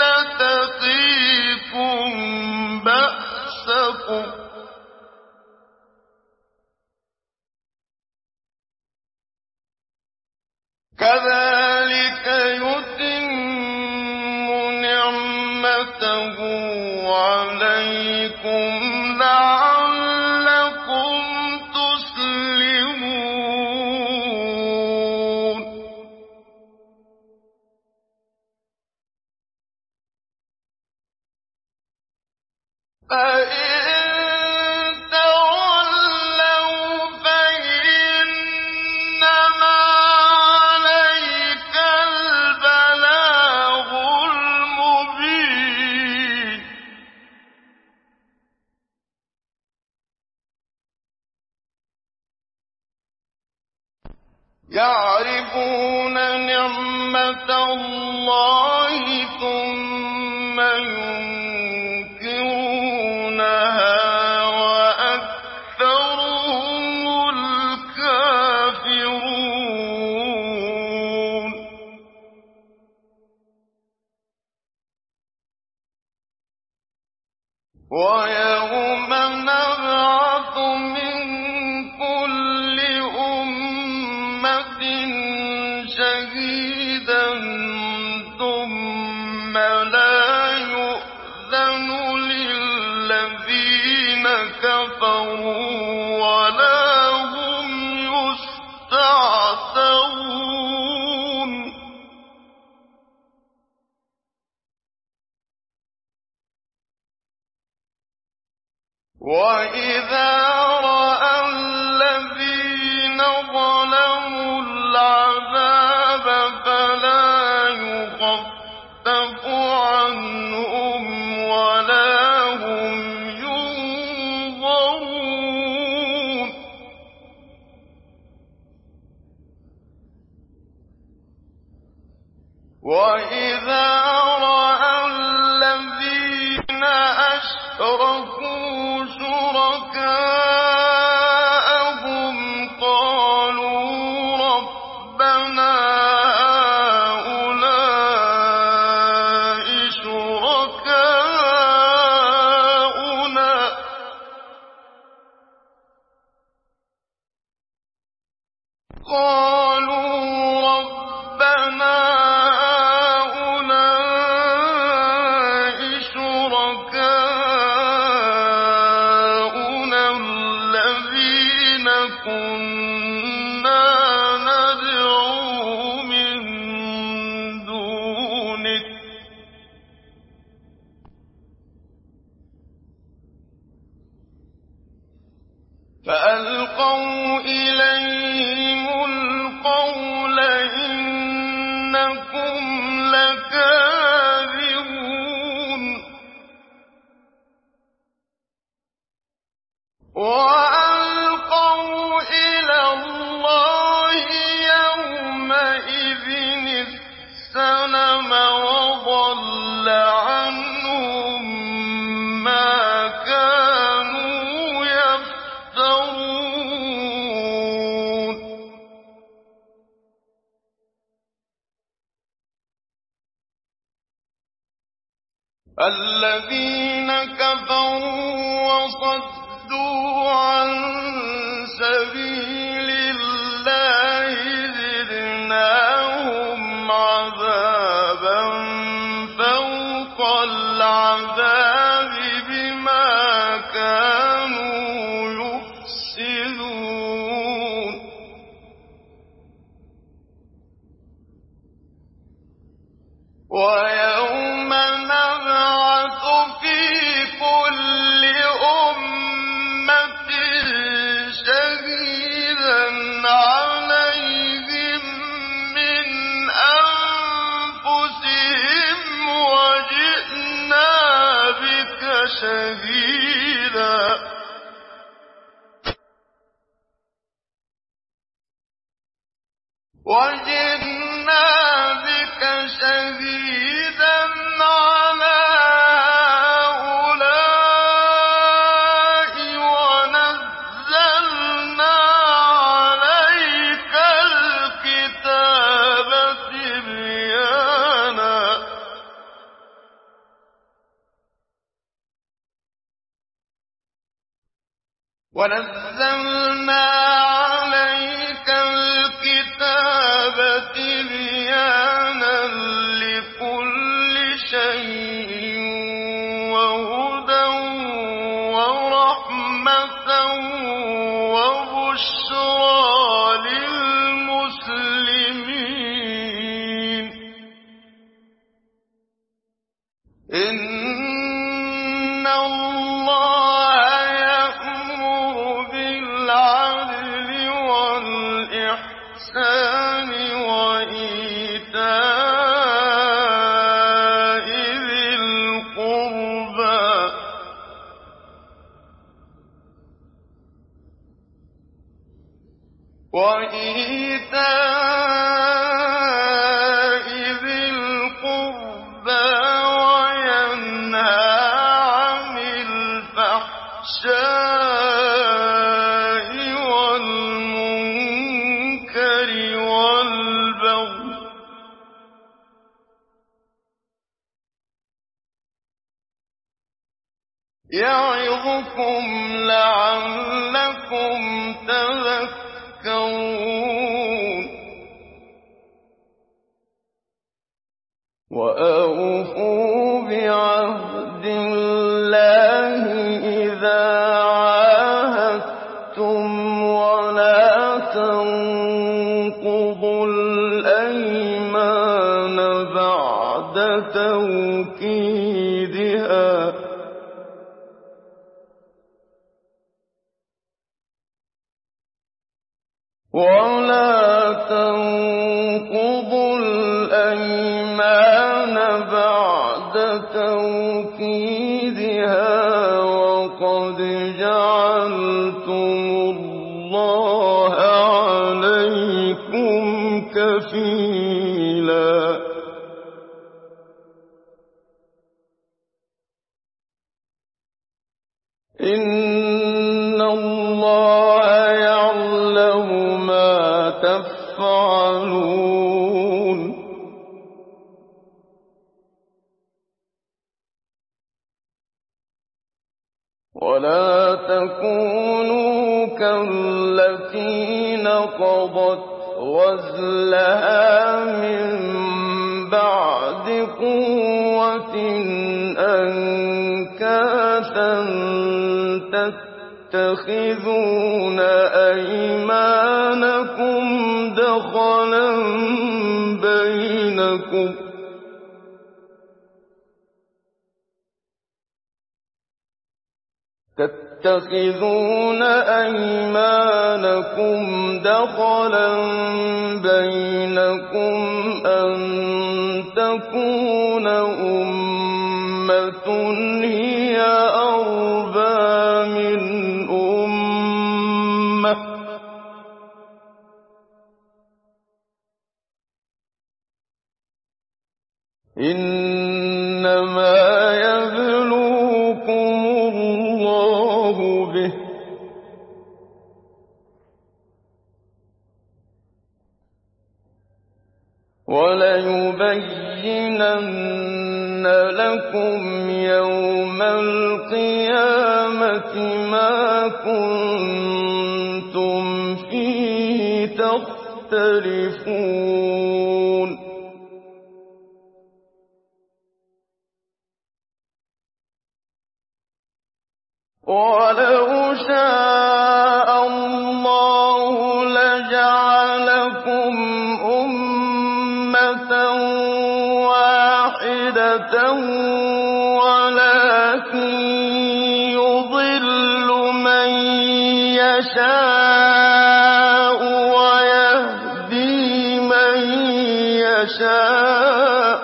تقيكم بأسكم كذلك يتم نعمته عليكم لعلكم تسلمون فإن تولوا فإنما عليك البلاغ المبين يعرفون نعمة الله ثم ينكرونها وأكثرهم الكافرون ويوم نبعث من كل أمة شهيدا ثم لا يؤذن للذين كفروا ولا هم يستعتبون وإذا رأى الذين ظلموا العذاب فلا يخفف عنهم ولا هم ينظرون وإذا رأى الذين أشركوا شركاءهم قالوا ربنا هؤلاء شركاؤنا الذين كنا ندعو من دونك فألقوا إليهم القول إنكم لكاذبون وألقوا إلى الله يومئذ السلم وضل عنهم ما كانوا يفترون الذين كفروا وصدوا عن سبيل الله زدناهم عذابا فوق العذاب بما كانوا يفسدون ويوم نبعث في كل أمة شهيدا عليهم من أنفسهم وجئنا بك شهيدا وجئنا بك شهيدا على هؤلاء ونزلنا عليك الكتاب تبيانا ونزلنا عليك الكتاب تبيانا لكل شيء وهدى ورحمة وبشرى للمسلمين إن الله يأمر بالعدل والإحسان وإيتاء ذي القربى وإيتاء ذي القربى وينهى عن الفحشاء والمنكر والبغي يعظكم لعلكم تذكرون وأوفوا بعهد الله إذا عاهدتم ولا تنقضوا الأيمان بعد توكيدها ولا تنقضوا الأيمان بعد توكيدها وقد جعلتم الله عليكم كفيلا إن الله يعلم ما تفعلون ولا تكونوا كالتي نقضت غزلها من بعد قوة أنكاثا تتخذون أيمانكم دخلا بينكم تتخذون أيمانكم دخلا بينكم أن تكون أمة هي أربى من أمة إنما يبلوكم الله به وليبينن لكم يوم القيامة ما كنتم فيه تختلفون ولو شاء الله لجعلكم أمة واحدة ولكن يضل من يشاء ويهدي من يشاء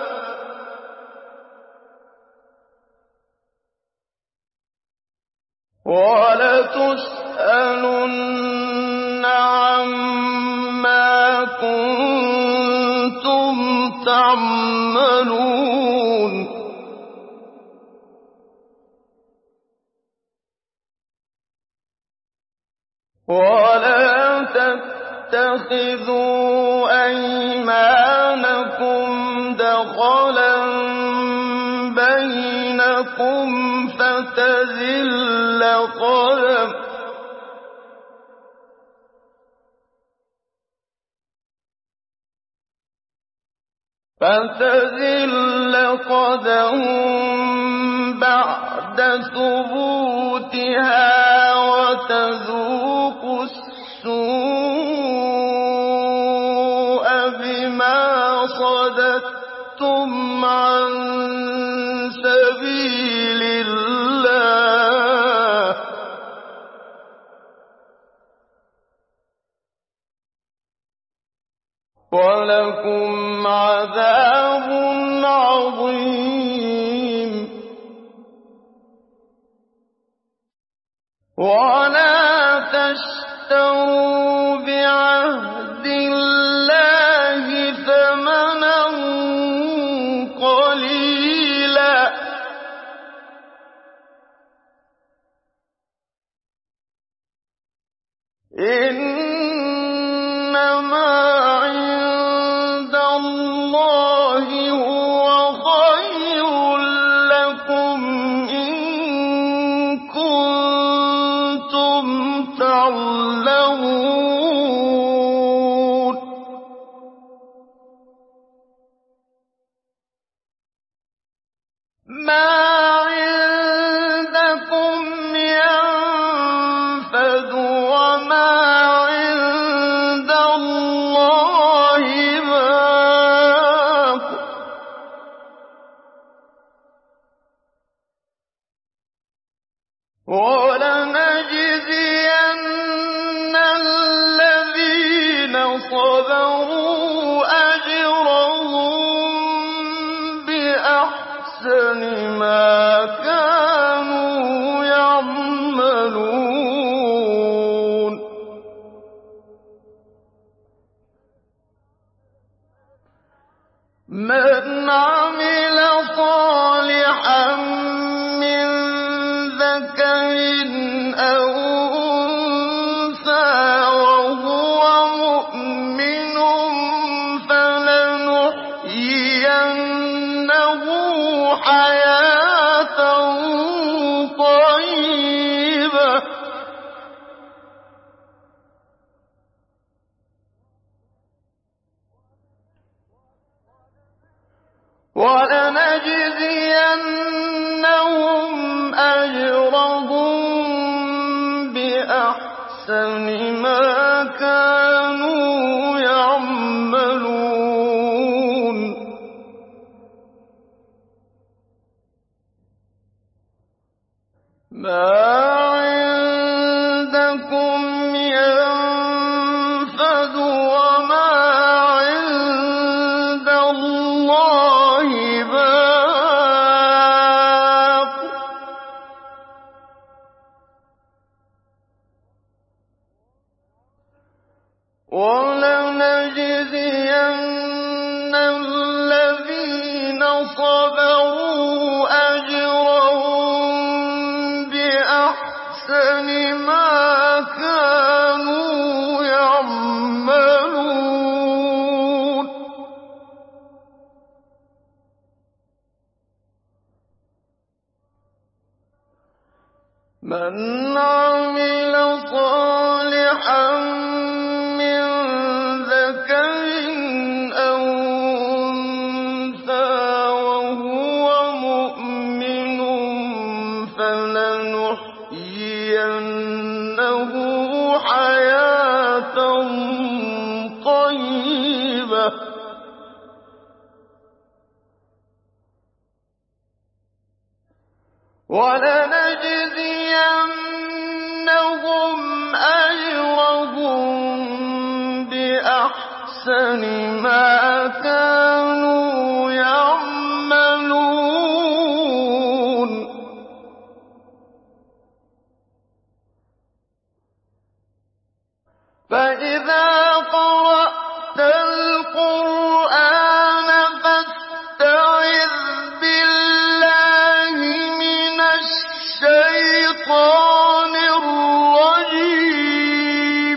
وَلَتُسْأَلُنَّ عَمَّا كُنتُمْ تَعْمَلُونَ وَلَا تَتَّخِذُوا أَيْمَانَكُمْ دَخَلًا بَيْنَكُمْ فَتَزِلَّ قَدَمٌ فَتَزِلَّ قَدَمٌ بَعْدَ ثُبُوتِهَا وَتَذُوقُوا السُّوءَ بِمَا صَدَدتُّمْ عَن سَبِيلِ اللَّهِ وَلَكُمْ عَذَابٌ عَظِيمٌ وَلَا تَشْتَرُوا بِعَهْدِ اللَّهِ ثَمَنًا قَلِيلًا إِنَّمَا عِندَ اللَّهِ هُوَ خَيْرٌ لَّكُمْ إِن كُنتُمْ تَعْلَمُونَ مَا عِندَكُمْ يَنفَدُ وَمَا عِندَ اللَّهِ بَاقٍ ۗ وَلَنَجْزِيَنَّ الَّذِينَ صَبَرُوا أَجْرَهُم بِأَحْسَنِ مَا كَانُوا يَعْمَلُونَ مَنْ عَمِلَ صَالِحًا مِّن ذَكَرٍ أَوْ أُنثَىٰ وَهُوَ مُؤْمِنٌ فَلَنُحْيِيَنَّهُ حَيَاةً طَيِّبَةً وَلَنَجْزِيَنَّهُمْ أَجْرَهُم بِأَحْسَنِ مَا كَانُوا يَعْمَلُونَ مَا عِندَكُمْ يَنفَدُ وَمَا عِندَ اللَّهِ بَاقٍ ۗ وَلَنَجْزِيَنَّ الَّذِينَ صَبَرُوا أَجْرَهُم بِأَحْسَنِ مَا كَانُوا يَعْمَلُونَ مَنْ عَمِلَ صَالِحًا مِّن ذَكَرٍ أَوْ أُنثَىٰ وَهُوَ مُؤْمِنٌ فَلَنُحْيِيَنَّهُ حَيَاةً طَيِّبَةً ۖ وَلَنَجْزِيَنَّهُمْ أَجْرَهُم بِأَحْسَنِ مَا كَانُوا يَعْمَلُونَ فَإِذَا قَرَأْتَ الْقُرْآنَ فَاسْتَعِذْ بِاللَّهِ مِنَ الشَّيْطَانِ الرَّجِيمِ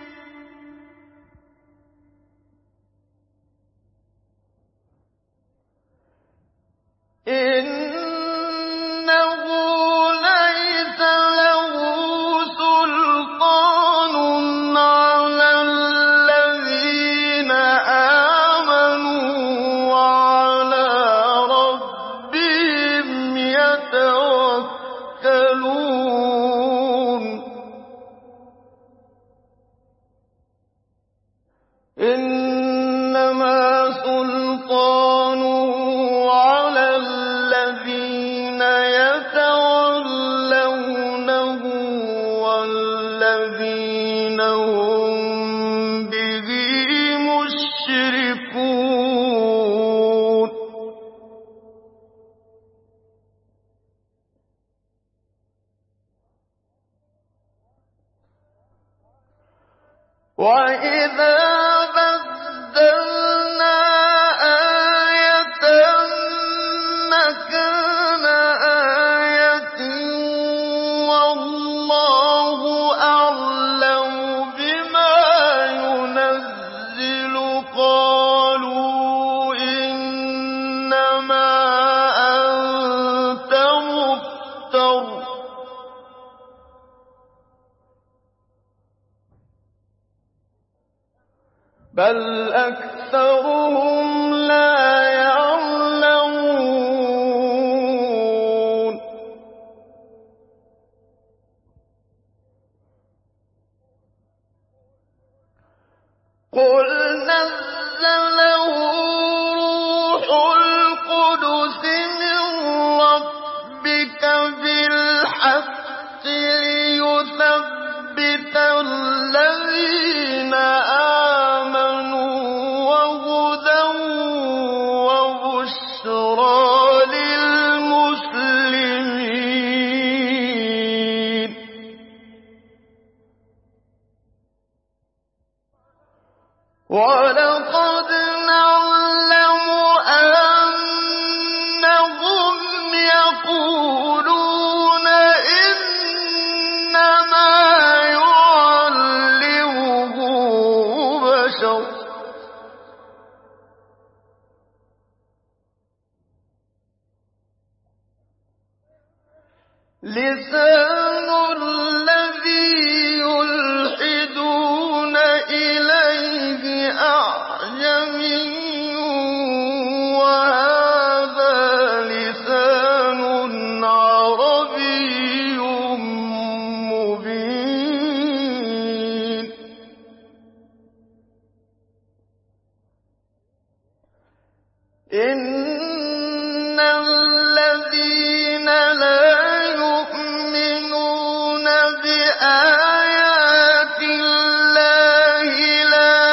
إِنَّهُ لَيْسَ لَهُ سُلْطَانٌ عَلَى الَّذِينَ آمَنُوا وَعَلَىٰ رَبِّهِمْ يَتَوَكَّلُونَ إِنَّمَا سُلْطَانُهُ عَلَى الَّذِينَ يَتَوَلَّوْنَهُ وَالَّذِينَ هُم بِهِ مُشْرِكُونَ وَإِذَا بَدَّلْنَا آيَةً مَّكَانَ آيَةٍ وَاللَّهُ أَعْلَمُ بِمَا يُنَزِّلُ قَالُوا إِنَّمَا أَنتَ مُفْتَرٍ ۚ بَلْ أَكْثَرُهُمْ لَا يَعْلَمُونَ قُلْ نَزَّلَهُ رُوحُ الْقُدُسِ مِن رَّبِّكَ بِالْحَقِّ لِيُثَبِّتَ الَّذِينَ آمَنُوا وَهُدًى وَبُشْرَىٰ لِلْمُسْلِمِينَ وَلَقَدْ نَعْلَمُ أَنَّهُمْ يَقُولُونَ إِنَّمَا يُعَلِّمُهُ بَشَرٌ ۗ لِّسَانُ الَّذِي يُلْحِدُونَ إِلَيْهِ أَعْجَمِيٌّ وَهَٰذَا إن الذين لا يؤمنون بآيات الله لا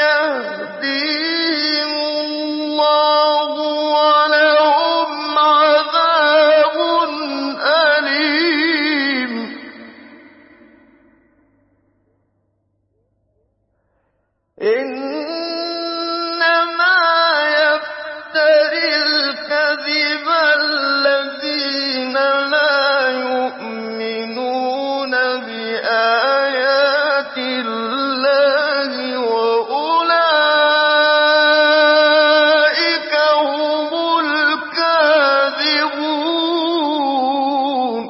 يهديهم الله ولهم عذاب أليم إنما يفتري الكذب الذين لا يؤمنون بآيات الله وأولئك هم الكاذبون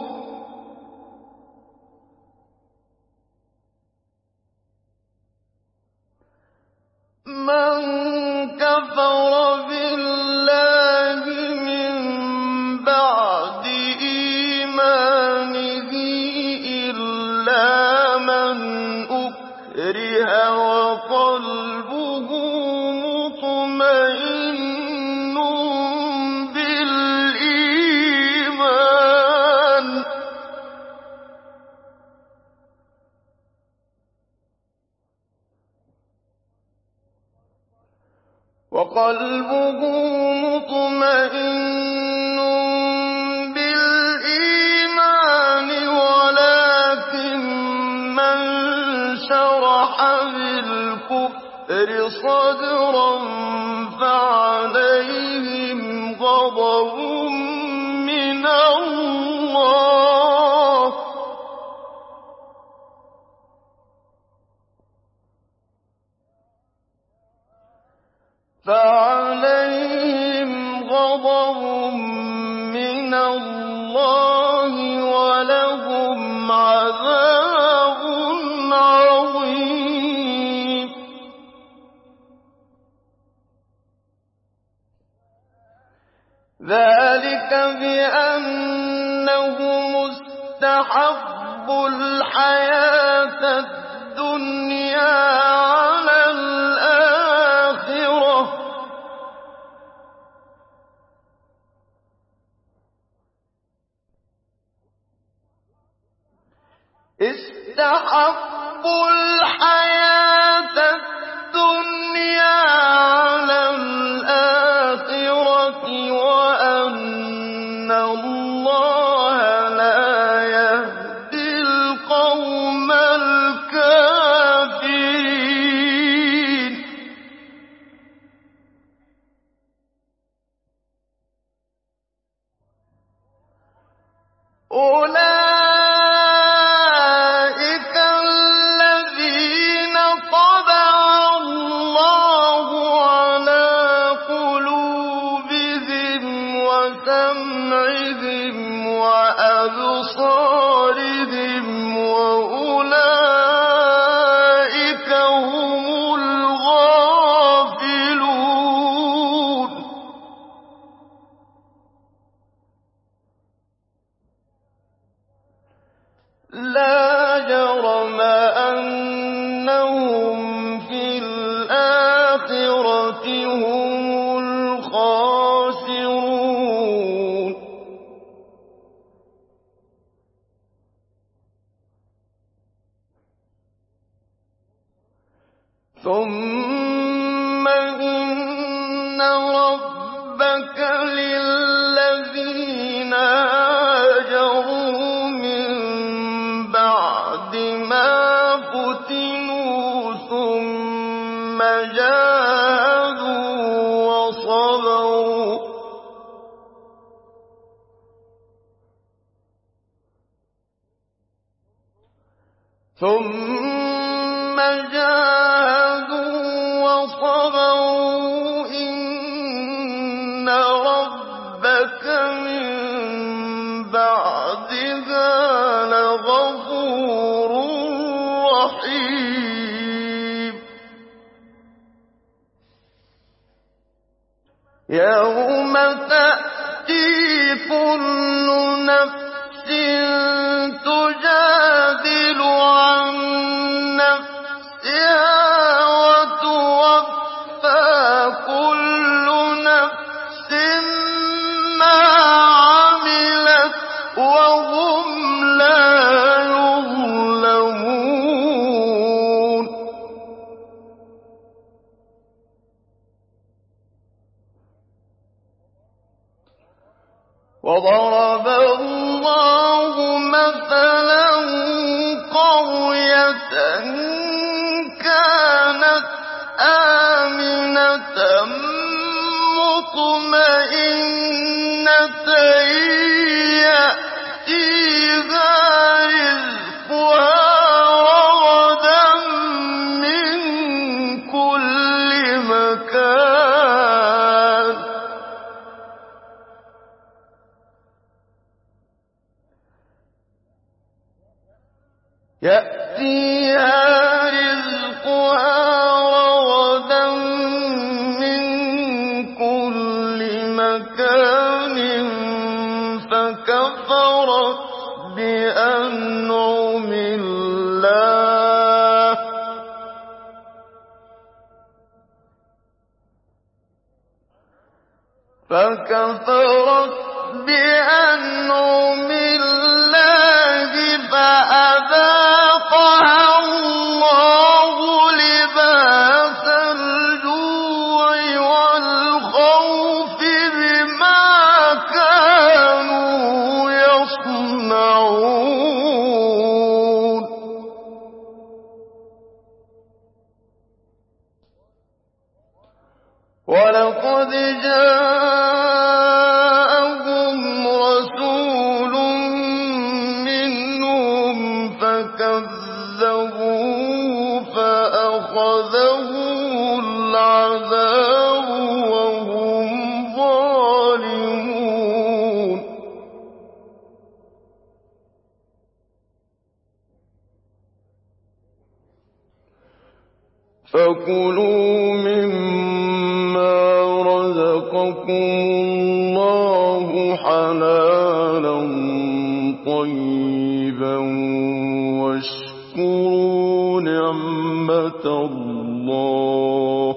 من كفر بالله من بعد إيمانه إلا من أكره وقلبه مطمئن بالإيمان وقلبه مطمئن بالإيمان ولكن من شرح بالكفر صدرا فعليهم غضب من الله فعليهم غضب من الله ولهم عذاب عظيم ذلك بأنه مستحب الحياة الدنيا على الآخرة استحبوا الحياة الدنيا على الآخرة وأن الله لا يهدي القوم الكافرين أولئك الذين طبع الله على قلوبهم وسمعهم وأبصارهم وأولئك هم الغافلون لا جرم أنهم في الآخرة هم الخاسرون ثم إن ربك للذين هاجروا من بعد ما فتنوا ثم جاهدوا وصبروا ثم جاهدوا وصبروا إن ربك من بعدها لغفور رحيم يوم تأتي كل نفس تجادل عن نفسها وتوفى كل نفس وضرب الله مثلا قرية كانت آمنة مطمئنة يأتيها رزقها رغدا من كل مكان يأتيها رزقها رغدا من كل مكان فكفرت بأنعم الله فكفرت بأنعم الله فأذاقها الله لباس الجوع والخوف بما كانوا يصنعون ولقد جاءهم رسول منهم فكذبوا فأخذهم العذاب وهم ظالمون فكلوا مما رزقكم الله حلالا طيبا واشكروا نعمة الله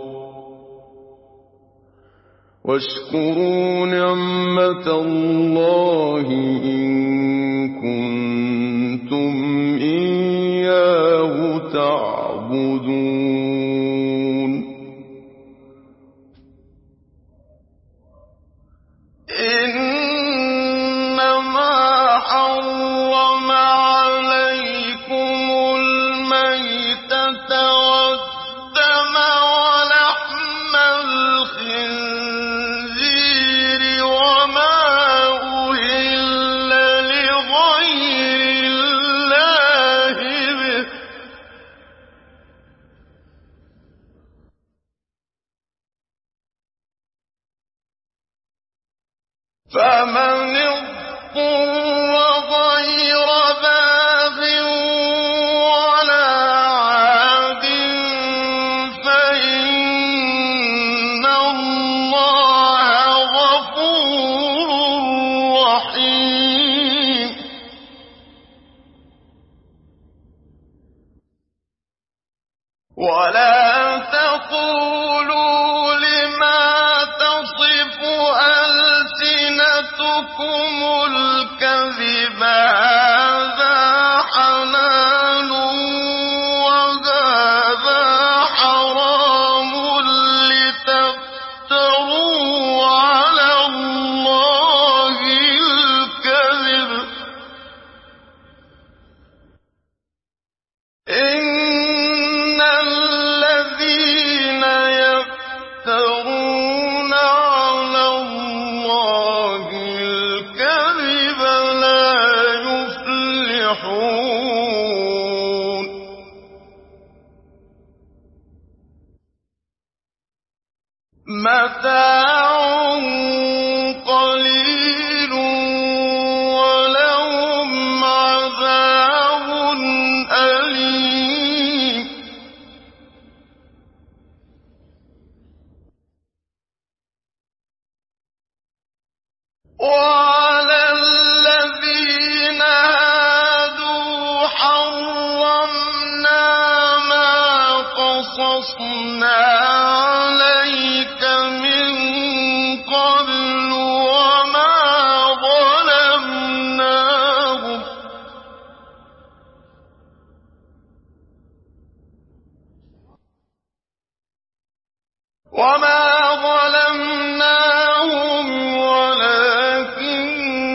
واشكروا نعمة الله إن كنتم إياه تعبدون إنما حرم عليكم الميتة والدم ولحم الخنزير وما أهل لغير الله به فمن اضطر غير باغ ولا عاد فإن الله غفور رحيم ولا تقولوا لما تصف ألسنتكم الكذب هذا حلال وهذا حرام لتفتروا على الله الكذب إن الذين يفترون على الله الكذب لا يفلحون متاع قليل ولهم عذاب أليم وعلى الذين هادوا حرمنا ما قصصنا عليك من قبل وما ظلمناهم وما ظلمناهم ولكن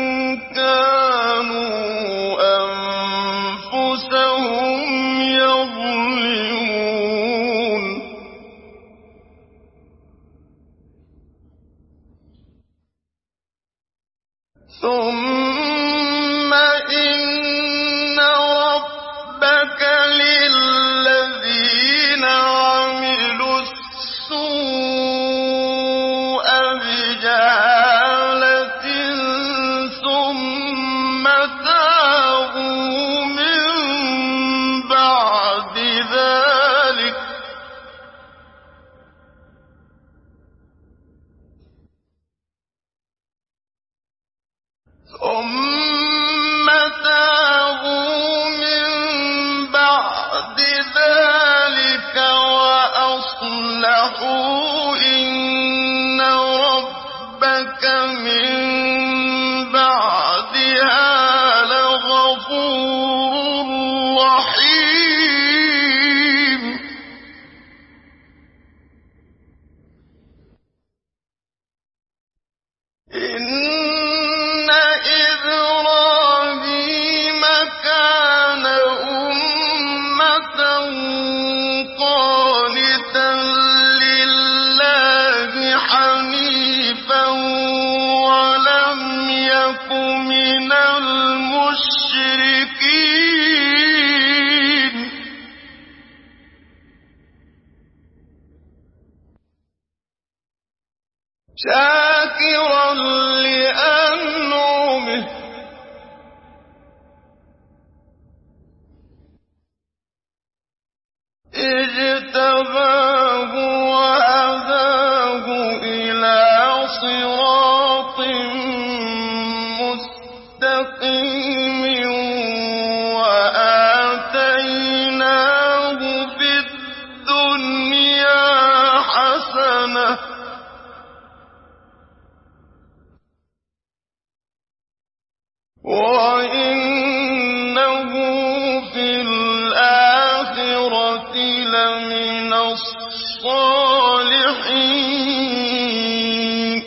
ثم إن ربك للذين عملوا السوء بجهالة ثم تابوا من بعد ذلك ثم تابوا من بعد ذلك وأصلحوا إن ربك من بعدها لغفور رحيم إن إبراهيم كان أمة قانتا لله حنيفا ولم يك من المشركين شاكرا لأنعمه اجتباه وهداه إلى صراط مستقيم وآتيناه في الدنيا حسنة وإنه في الآخرة لمن الصالحين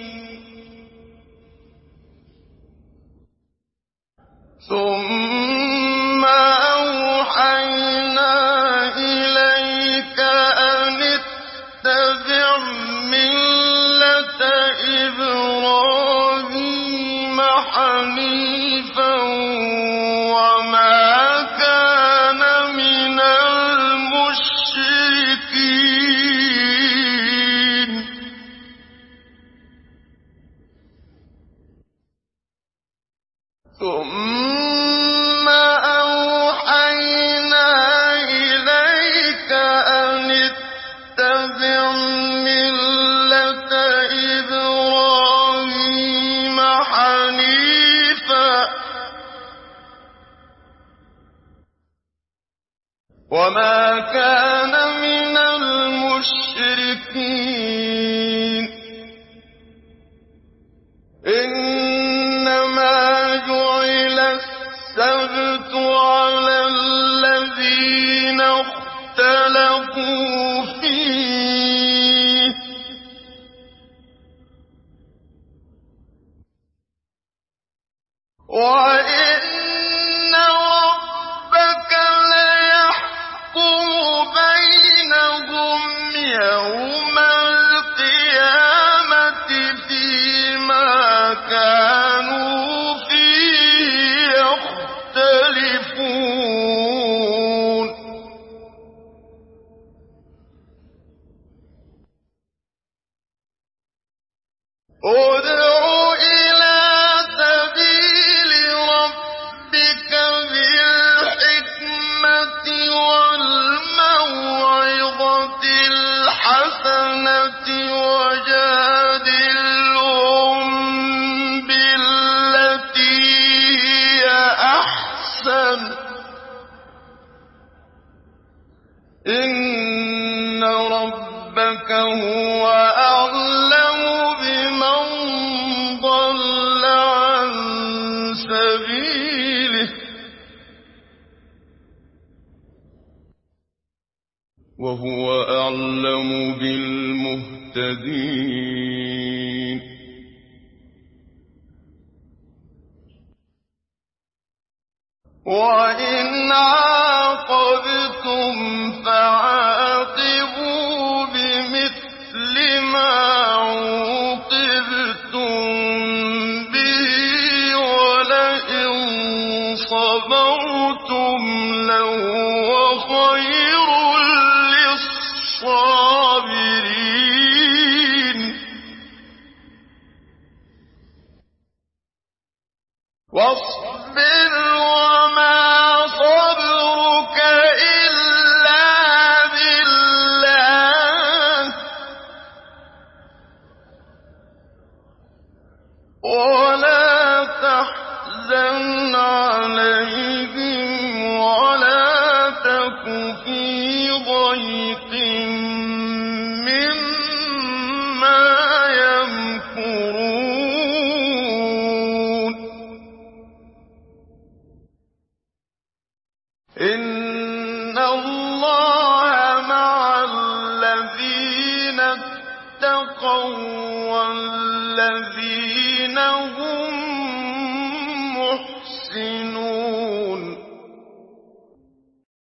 ثم أوحينا إليك أن اتبع ملة إبراهيم حنيفا وما كان من المشركين ثم أوحينا إليك أن اتبع ملة إبراهيم حنيفا وما كان من المشركين إنما جعل السبت على الذين اختلفوا فيه وإن ربك ليحكم بينهم يوم القيامة فيما كانوا فيه يختلفون ادع إلى سبيل ربك بالحكمة والموعظة الحسنة وجادلهم بالتي هي أحسن إن ربك هو أعلم بمن ضل عن سبيله وهو أعلم بالمهتدين وإن عاقبتم فعاقبوا بمثل ما عوقبتم به اتَّقَوا وَّالَّذِينَ هُم